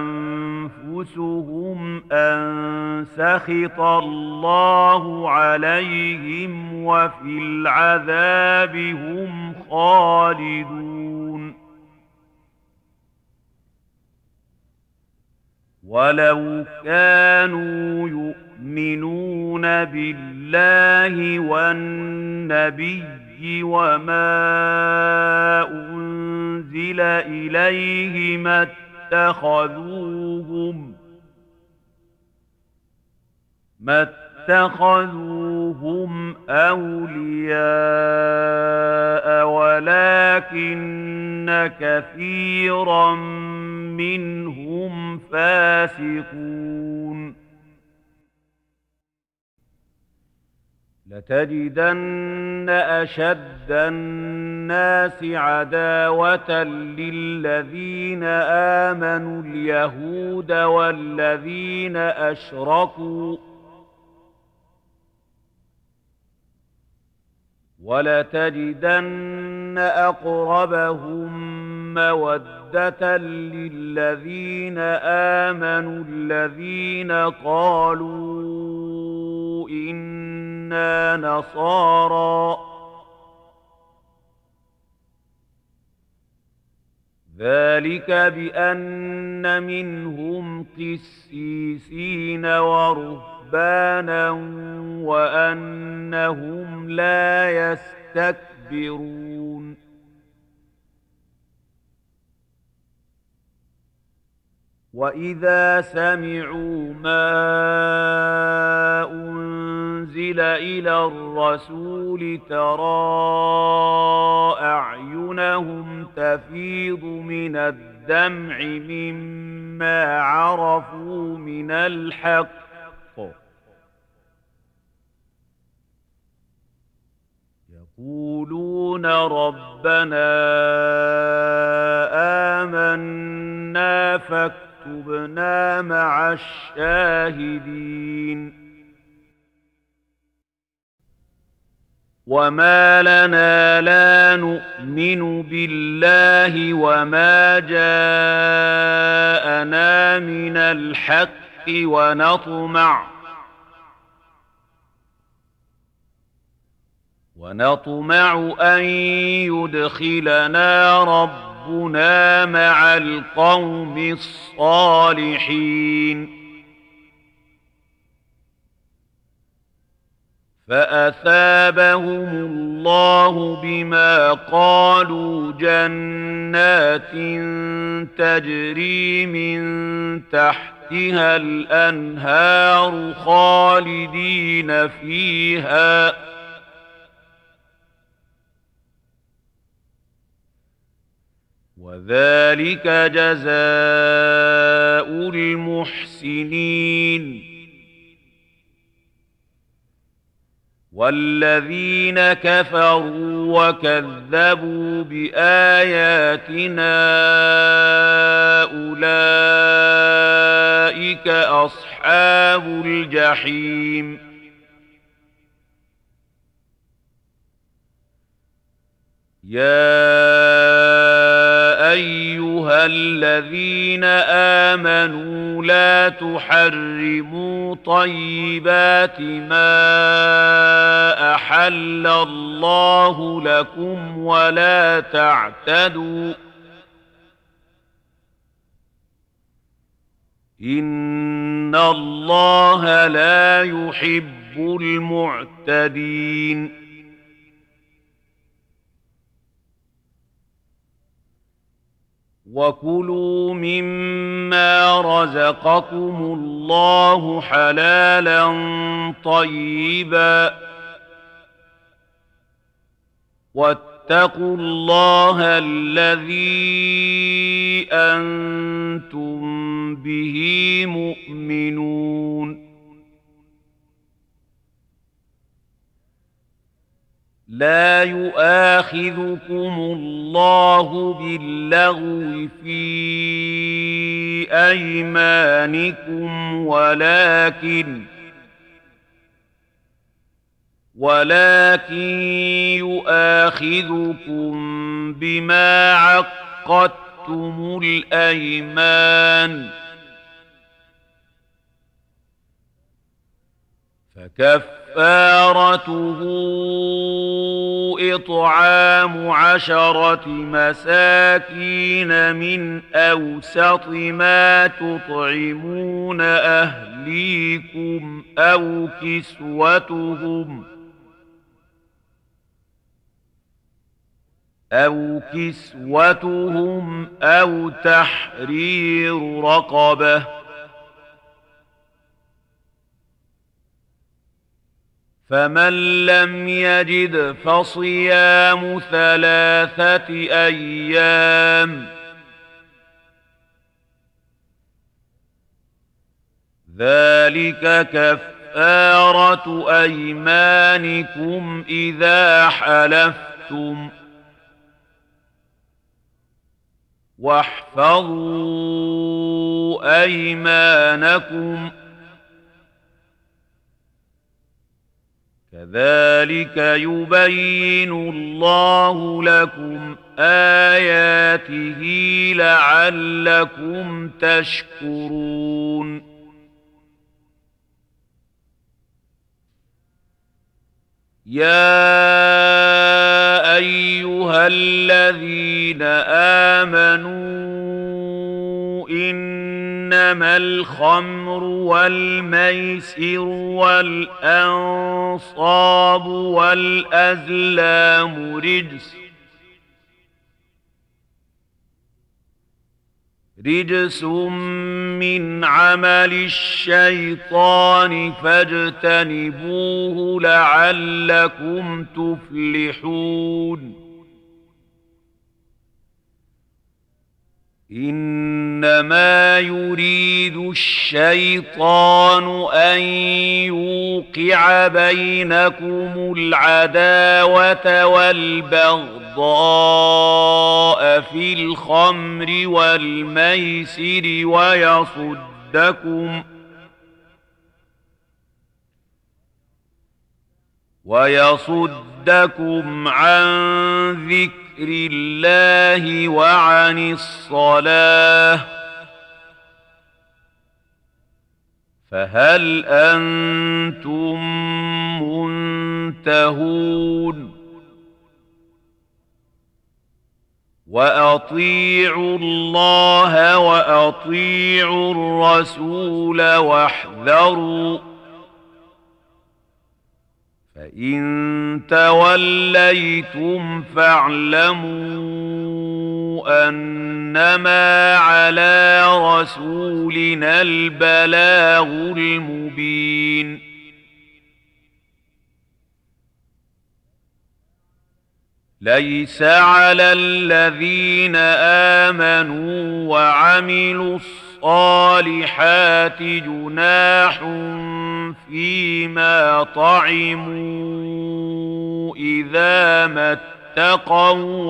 أنفسهم أن سخط الله عليهم وفي العذاب هم خالدون. ولو كانوا يؤمنون بالله والنبي وما أنزل إليه ما اتخذوهم أولياء ولكن كثيرا منهم فاسقون. لتجدن أشد الناس عداوة للذين آمنوا اليهود والذين أشركوا ولتجدن أقربهم مودة للذين آمنوا الذين قالوا إنا نصارى ذلك بأن منهم قسيسين ورهبانا وأنهم لا يستكبرون وإذا سمعوا ما أنزل إلى الرسول ترى أعينهم تفيض من الدمع مما عرفوا من الحق يقولون ربنا آمنا فاكتبنا مع الشاهدين وما لنا لا نؤمن بالله وما جاءنا من الحق ونطمع أن يدخلنا ربنا مع القوم الصالحين فأثابهم الله بما قالوا جنات تجري من تحتها الأنهار خالدين فيها وذلك جزاء المحسنين والذين كفروا وكذبوا بآياتنا أولئك أصحاب الجحيم يا أيها الذين آمنوا لا تحرموا طيبات ما أحل الله لكم ولا تعتدوا إن الله لا يحب المعتدين وكلوا مما رزقكم الله حلالا طيبا واتقوا الله الذي أنتم به مؤمنون لا يؤاخذكم الله باللغو في أيمانكم ولكن يؤاخذكم بما عقدتم الأيمان فكفارته إطعام 10 مساكين من أوسط ما تطعمون أهليكم أو كسوتهم أو تحرير رقبة فمن لم يجد فصيام 3 أيام ذلك كفارة أيمانكم إذا حلفتم واحفظوا أيمانكم كذلك يبين الله لكم آياته لعلكم تشكرون يا أيها الذين آمنوا إنما الخمر والميسر والأنصاب والأزلام رجس من عمل الشيطان فاجتنبوه لعلكم تفلحون إنما يريد الشيطان أن يوقع بينكم العداوة والبغضاء في الخمر والميسر ويصدكم عن ذكر الله وعن الصلاة فهل أنتم منتهون وأطيعوا الله وأطيعوا الرسول واحذروا فإن توليتم فاعلموا أنما على رسولنا البلاغ المبين ليس على الذين آمنوا وعملوا الصالحات جناح فيما طعموا إذا ما اتقوا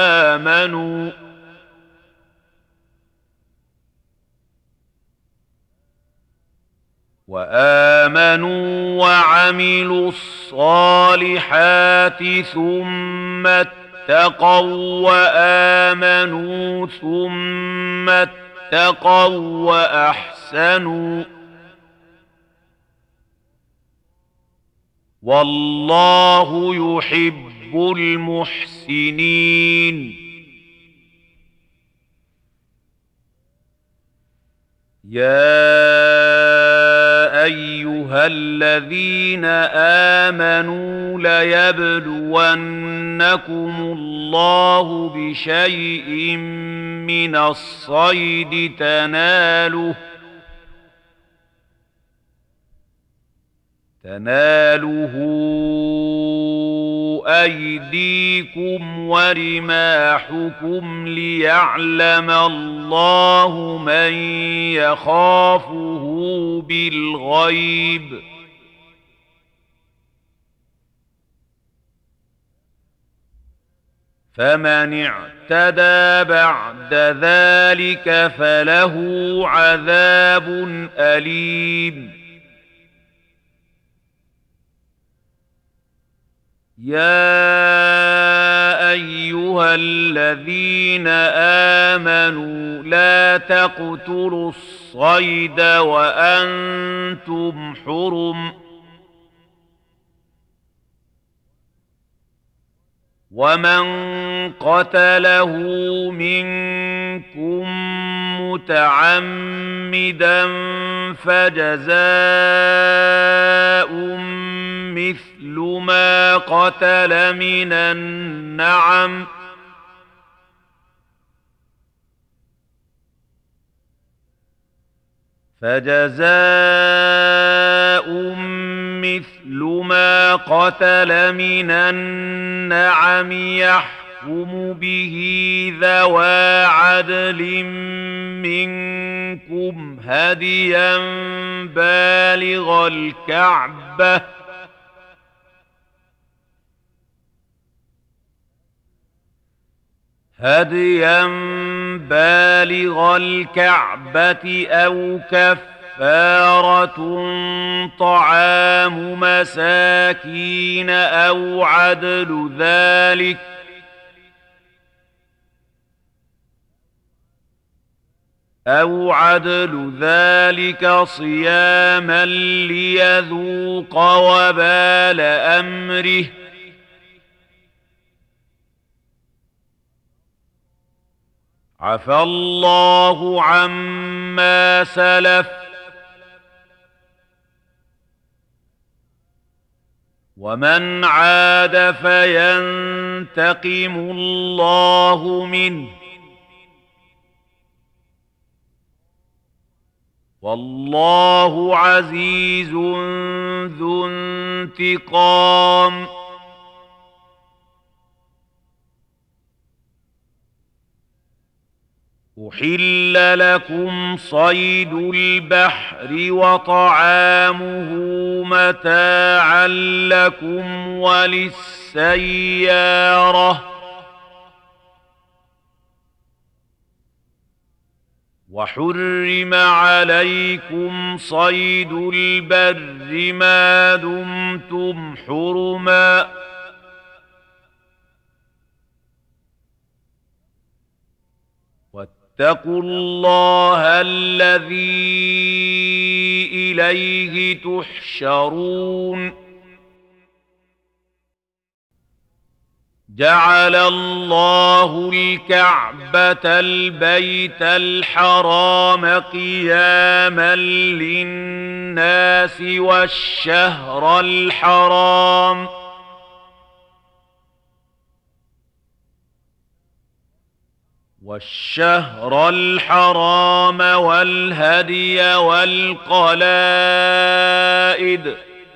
وآمنوا وعملوا الصالحات ثم اتقوا وآمنوا ثم اتقوا وأحسنوا والله يحب المحسنين يا أيها الذين آمنوا ليبلونكم الله بشيء من الصيد تناله أيديكم ورماحكم ليعلم الله من يخافه بالغيب فمن اعتدى بعد ذلك فله عذاب أليم يا أيها الذين آمنوا لا تقتلوا الصيد وأنتم حرم ومن قتله منكم متعمدا فجزاء مثل ما قتل من النعم يحكم به ذوى عدل منكم منكم هديا بالغ الكعبة أو كفارة طعام مساكين أو عدل ذلك صياما ليذوق وبال أمره عفى الله عما سلف ومن عاد فينتقم الله منه والله عزيز ذو انتقام أحل لكم صيد البحر وطعامه متاعا لكم وللسيارة وحرم عليكم صيد البر ما دمتم حرما واتقوا الله الذي إليه تحشرون جعل الله الكعبة البيت الحرام قياما للناس والشهر الحرام والهدي والقلائد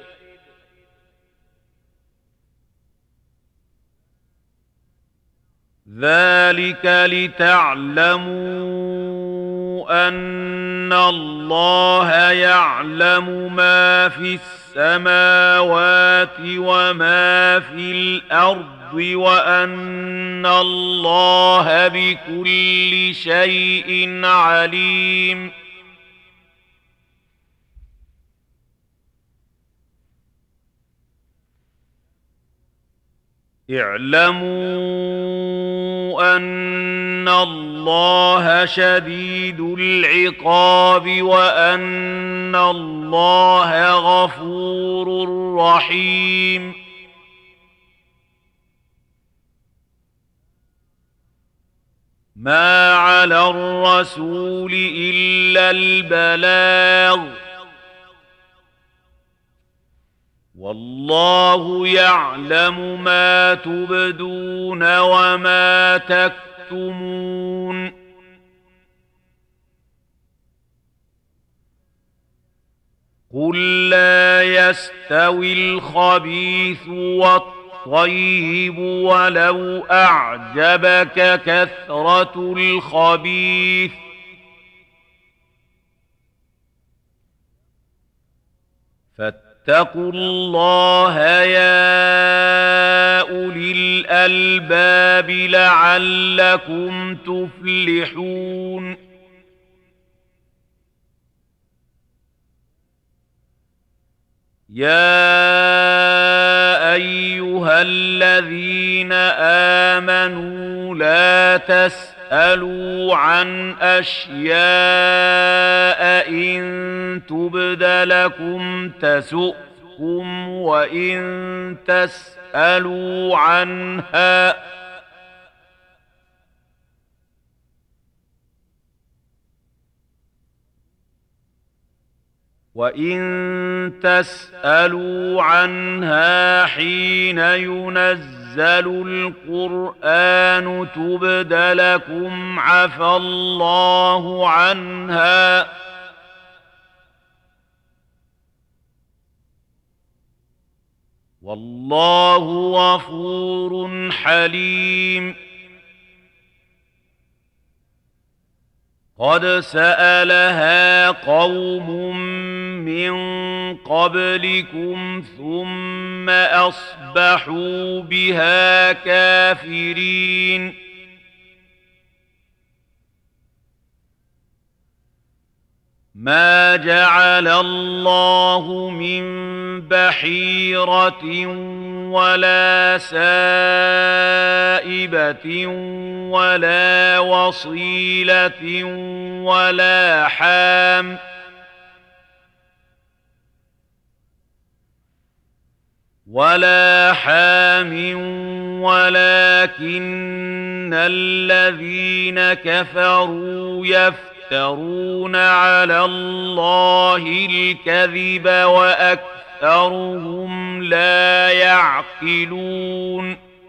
ذلك لتعلموا أن الله يعلم ما في السماوات وما في الأرض وأن الله بكل شيء عليم اعلموا أن الله شديد العقاب وأن الله غفور رحيم ما على الرسول إلا البلاغ والله يعلم ما تبدون وما تكتمون قل لا يستوي الخبيث والطيب ولو أعجبك كثرة الخبيث فاتقوا الله يا أولي الألباب لعلكم تفلحون يا أيها الذين آمنوا لا تسألوا عن أشياء إن تبد لكم تسؤكم وإن تسألوا عنها حين ينزل القرآن تبد لكم عفى الله عنها والله غفور حليم قد سألها قوم من قبلكم ثم أصبحوا بها كافرين ما جعل الله من بحيرة ولا سائبة ولا وصيلة ولا حام ولكن الذين كفروا يفترون على الله الكذب وأكثرهم لا يعقلون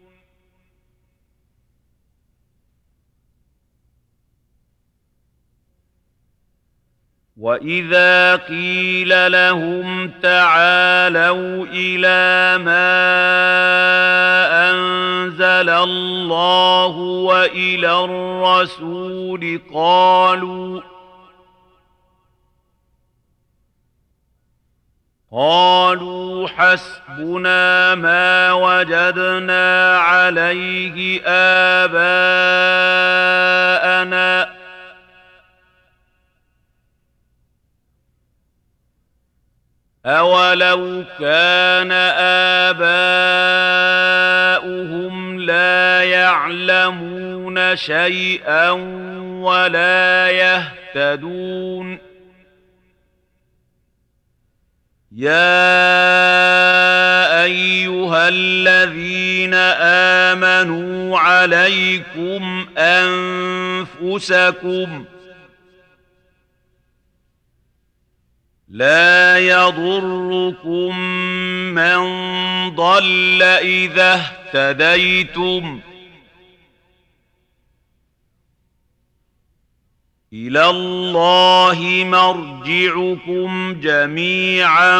وإذا قيل لهم تعالوا إلى ما أنزل الله وإلى الرسول قالوا حسبنا ما وجدنا عليه آباءنا أولو كان آباؤهم لا يعلمون شيئا ولا يهتدون يا أيها الذين آمنوا عليكم أنفسكم لا يضركم من ضل إذا اهتديتم إلى الله مرجعكم جميعا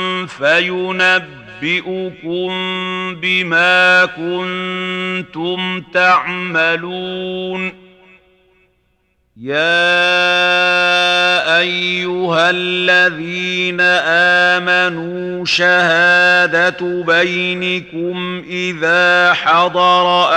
فينبئكم بما كنتم تعملون يا أيها الذين آمنوا شهادة بينكم إذا حضر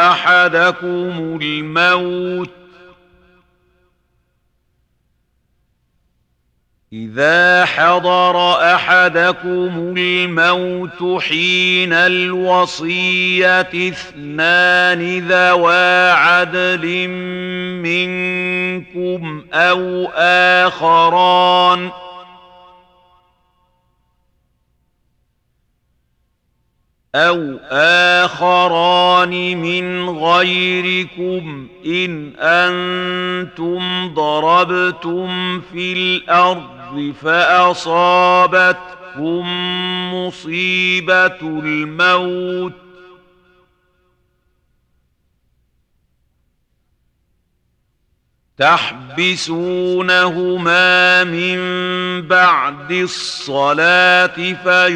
أحدكم الموت حين الوصية اثنان ذوى عدل منكم أو آخران من غيركم إن أنتم ضربتم في الأرض فأصابتكم مصيبة الموت تحبسونهما من بعد الصلاة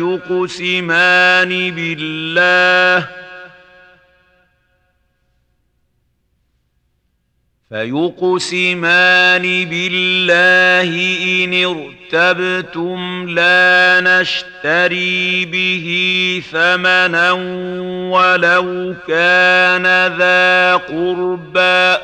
فيقسمان بالله إن ارتبتم لا نشتري به ثمنا ولو كان ذا قربى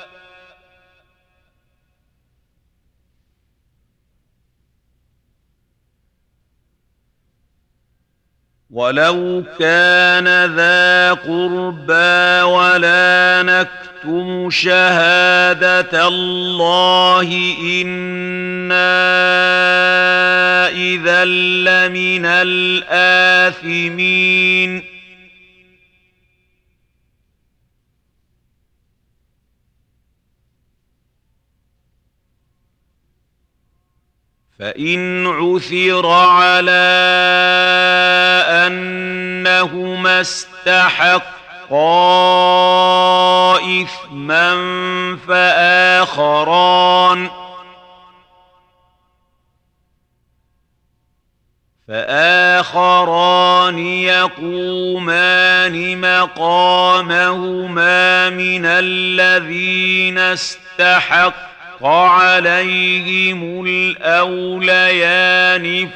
ولا نكتم شهادة الله إنا إذا لمن الآثمين فإن عثر على أنهما استحقا إثما فآخران يقومان مقامهما من الذين استحقوا عليهم الأوليان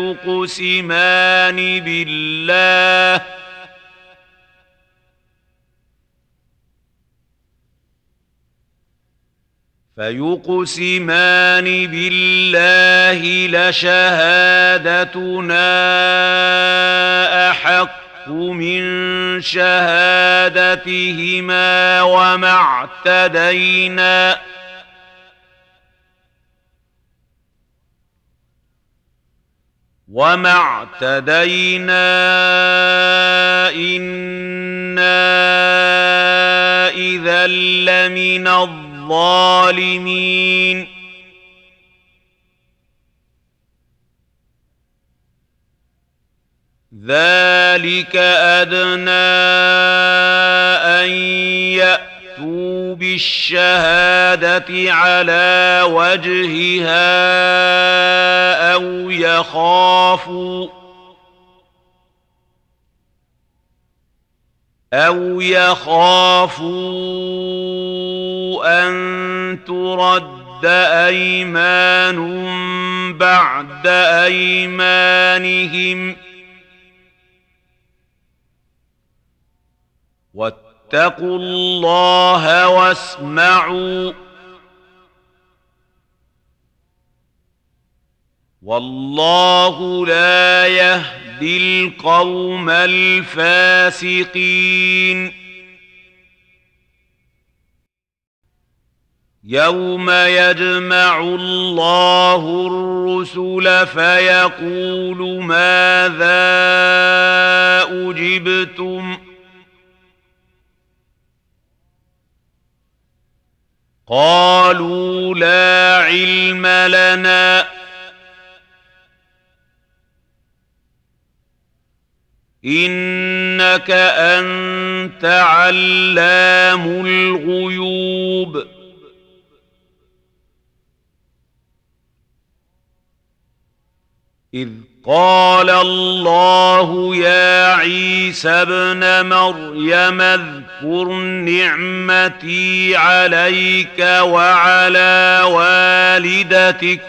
فيقسمان بالله لشهادتنا أحق من شهادتهما وما اعتدينا إنا إذا لمن الظالمين. ذلك أدنى أن يأتوا بالشهادة على وجهها أو يخافوا أن ترد أيمان بعد أيمانهم واتقوا الله واسمعوا والله لا يهدي القوم الفاسقين. يوم يجمع الله الرسل فيقول ماذا أجبتم قالوا لا علم لنا إنك أنت علام الغيوب. إذ قال الله يا عيسى ابن مريم اذكر نعمتي عليك وعلى والدتك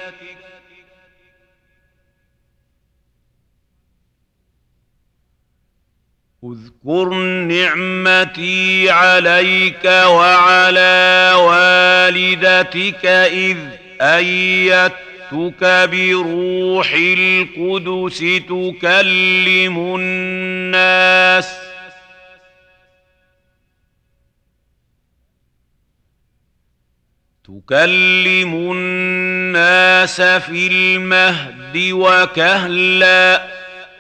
اذكر نعمتي عليك وعلى والدتك إذ أيدتك بروح القدس تكلم الناس في المهد وكهلا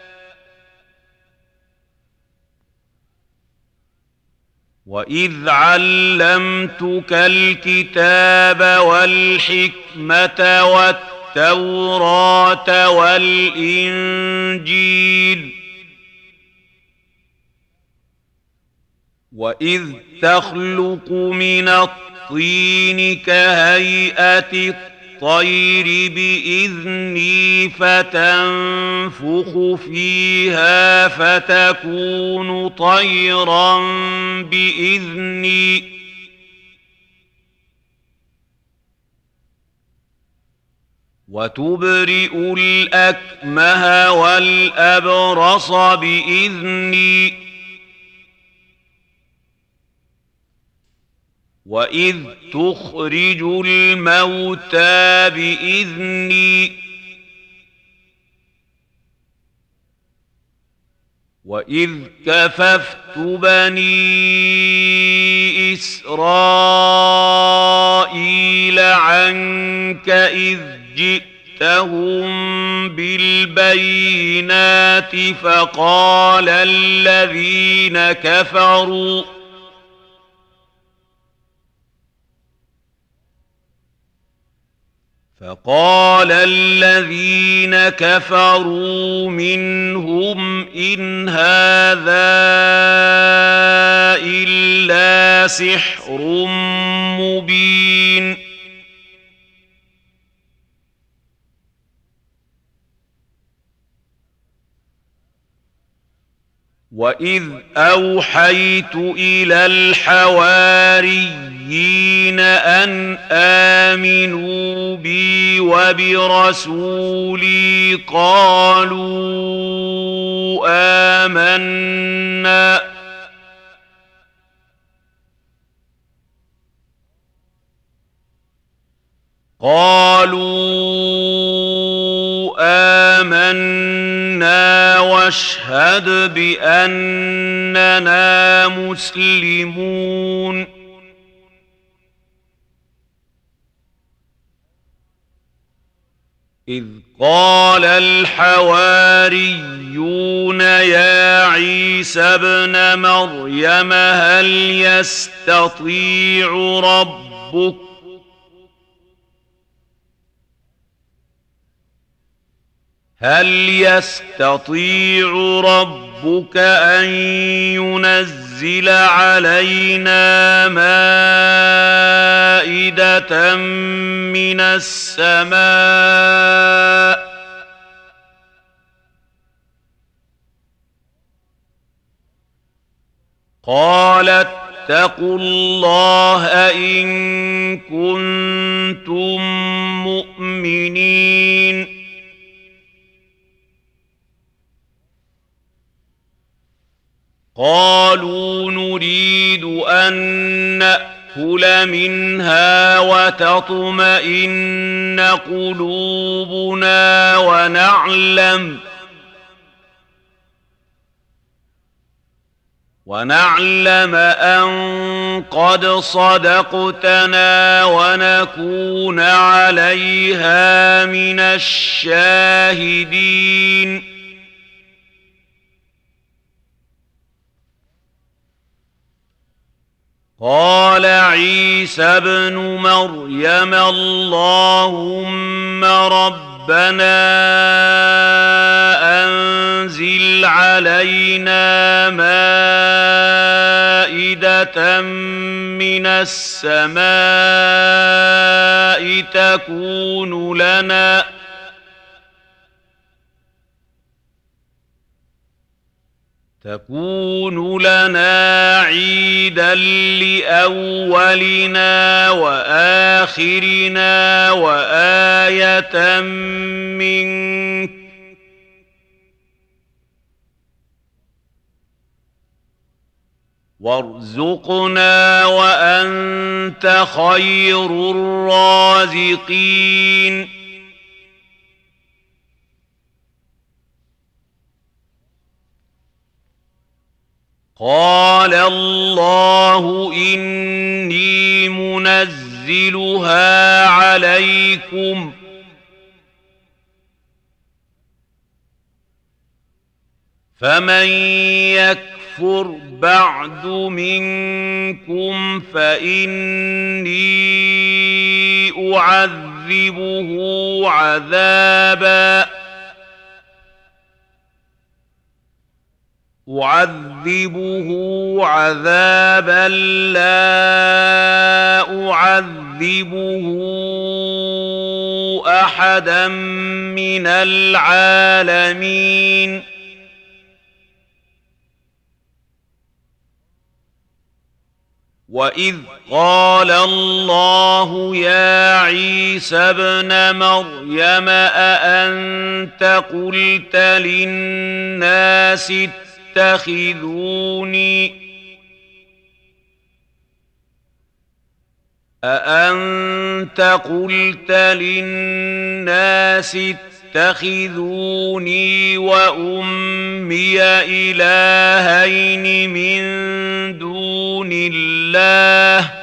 وإذ علمتك الكتاب والحكمة والتوراة والإنجيل وإذ تخلق من الطين كهيئة الطير بإذني فتنفخ فيها فتكون طيرا بإذني وتبرئ الأكمه والأبرص بإذني وإذ تخرج الموتى بإذني وإذ كففت بني إسرائيل عنك إذ جئتهم بالبينات فقال الذين كفروا منهم إن هذا إلا سحر مبين. وإذ أوحيت إلى الحواريين أن آمنوا بي وبرسولي قالوا آمنا واشهد بأننا مسلمون إذ قال الحواريون يا عيسى ابن مريم هل يستطيع ربك أن ينزل علينا مائدة من السماء قال اتقوا الله إن كنتم مؤمنين قالوا نريد أن نأكل منها وتطمئن قلوبنا ونعلم أن قد صدقتنا ونكون عليها من الشاهدين قال عيسى ابن مريم اللهم ربنا أنزل علينا مائدة من السماء تكون لنا عيدا لأولنا وآخرنا وآية منك وارزقنا وأنت خير الرازقين قال الله إني منزلها عليكم فمن يكفر بعد منكم فإني أعذبه عذابا لا أعذبه أحدا من العالمين وإذ قال الله يا عيسى ابن مريم أأنت قلت للناس اتخذوني وأمي إلهين من دون الله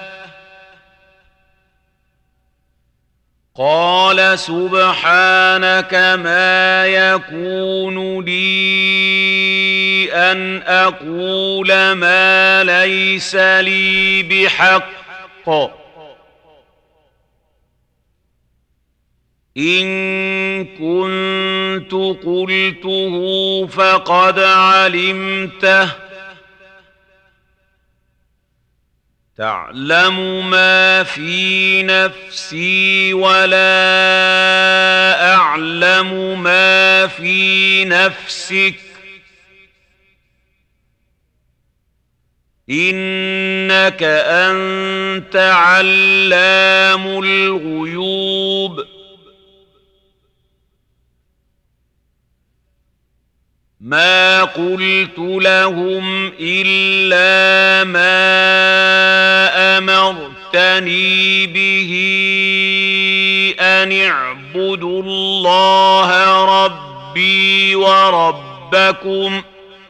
قال سبحانك ما يكون لي أن أقول ما ليس لي بحق إن كنت قلته فقد علمته تعلم ما في نفسي ولا أعلم ما في نفسك إنك أنت علام الغيوب ما قلت لهم إلا ما أمرتني به أن اعبدوا الله ربي وربكم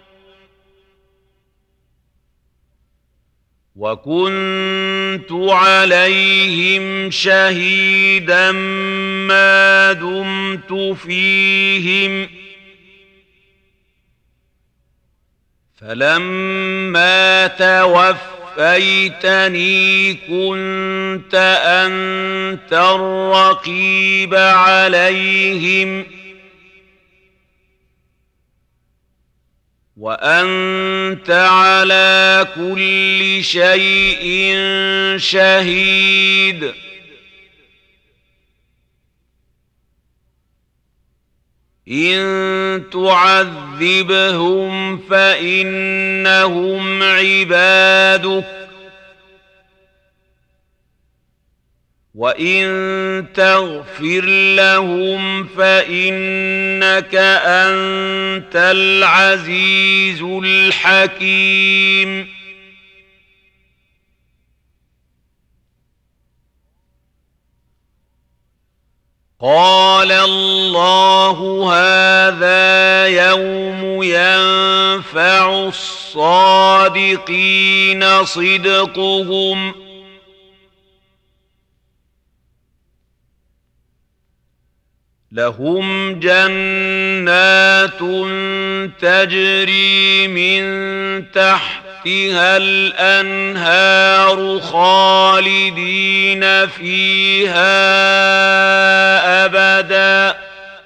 وكنت عليهم شهيدا ما دمت فيهم فلما توفيتني كنت أنت الرقيب عليهم وأنت على كل شيء شهيد إن تعذبهم فإنهم عبادك وإن تغفر لهم فإنك أنت العزيز الحكيم قال الله هذا يوم ينفع الصادقين صدقهم لهم جنات تجري من تحتها الأنهار خالدين فيها أبدا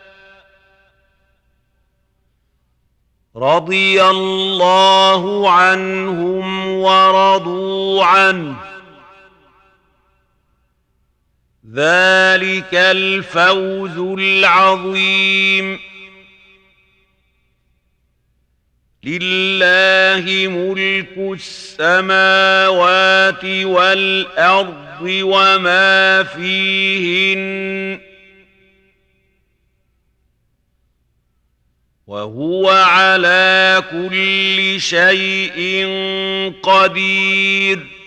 رضي الله عنهم ورضوا عنه ذلك الفوز العظيم لله ملك السماوات والأرض وما فيهن وهو على كل شيء قدير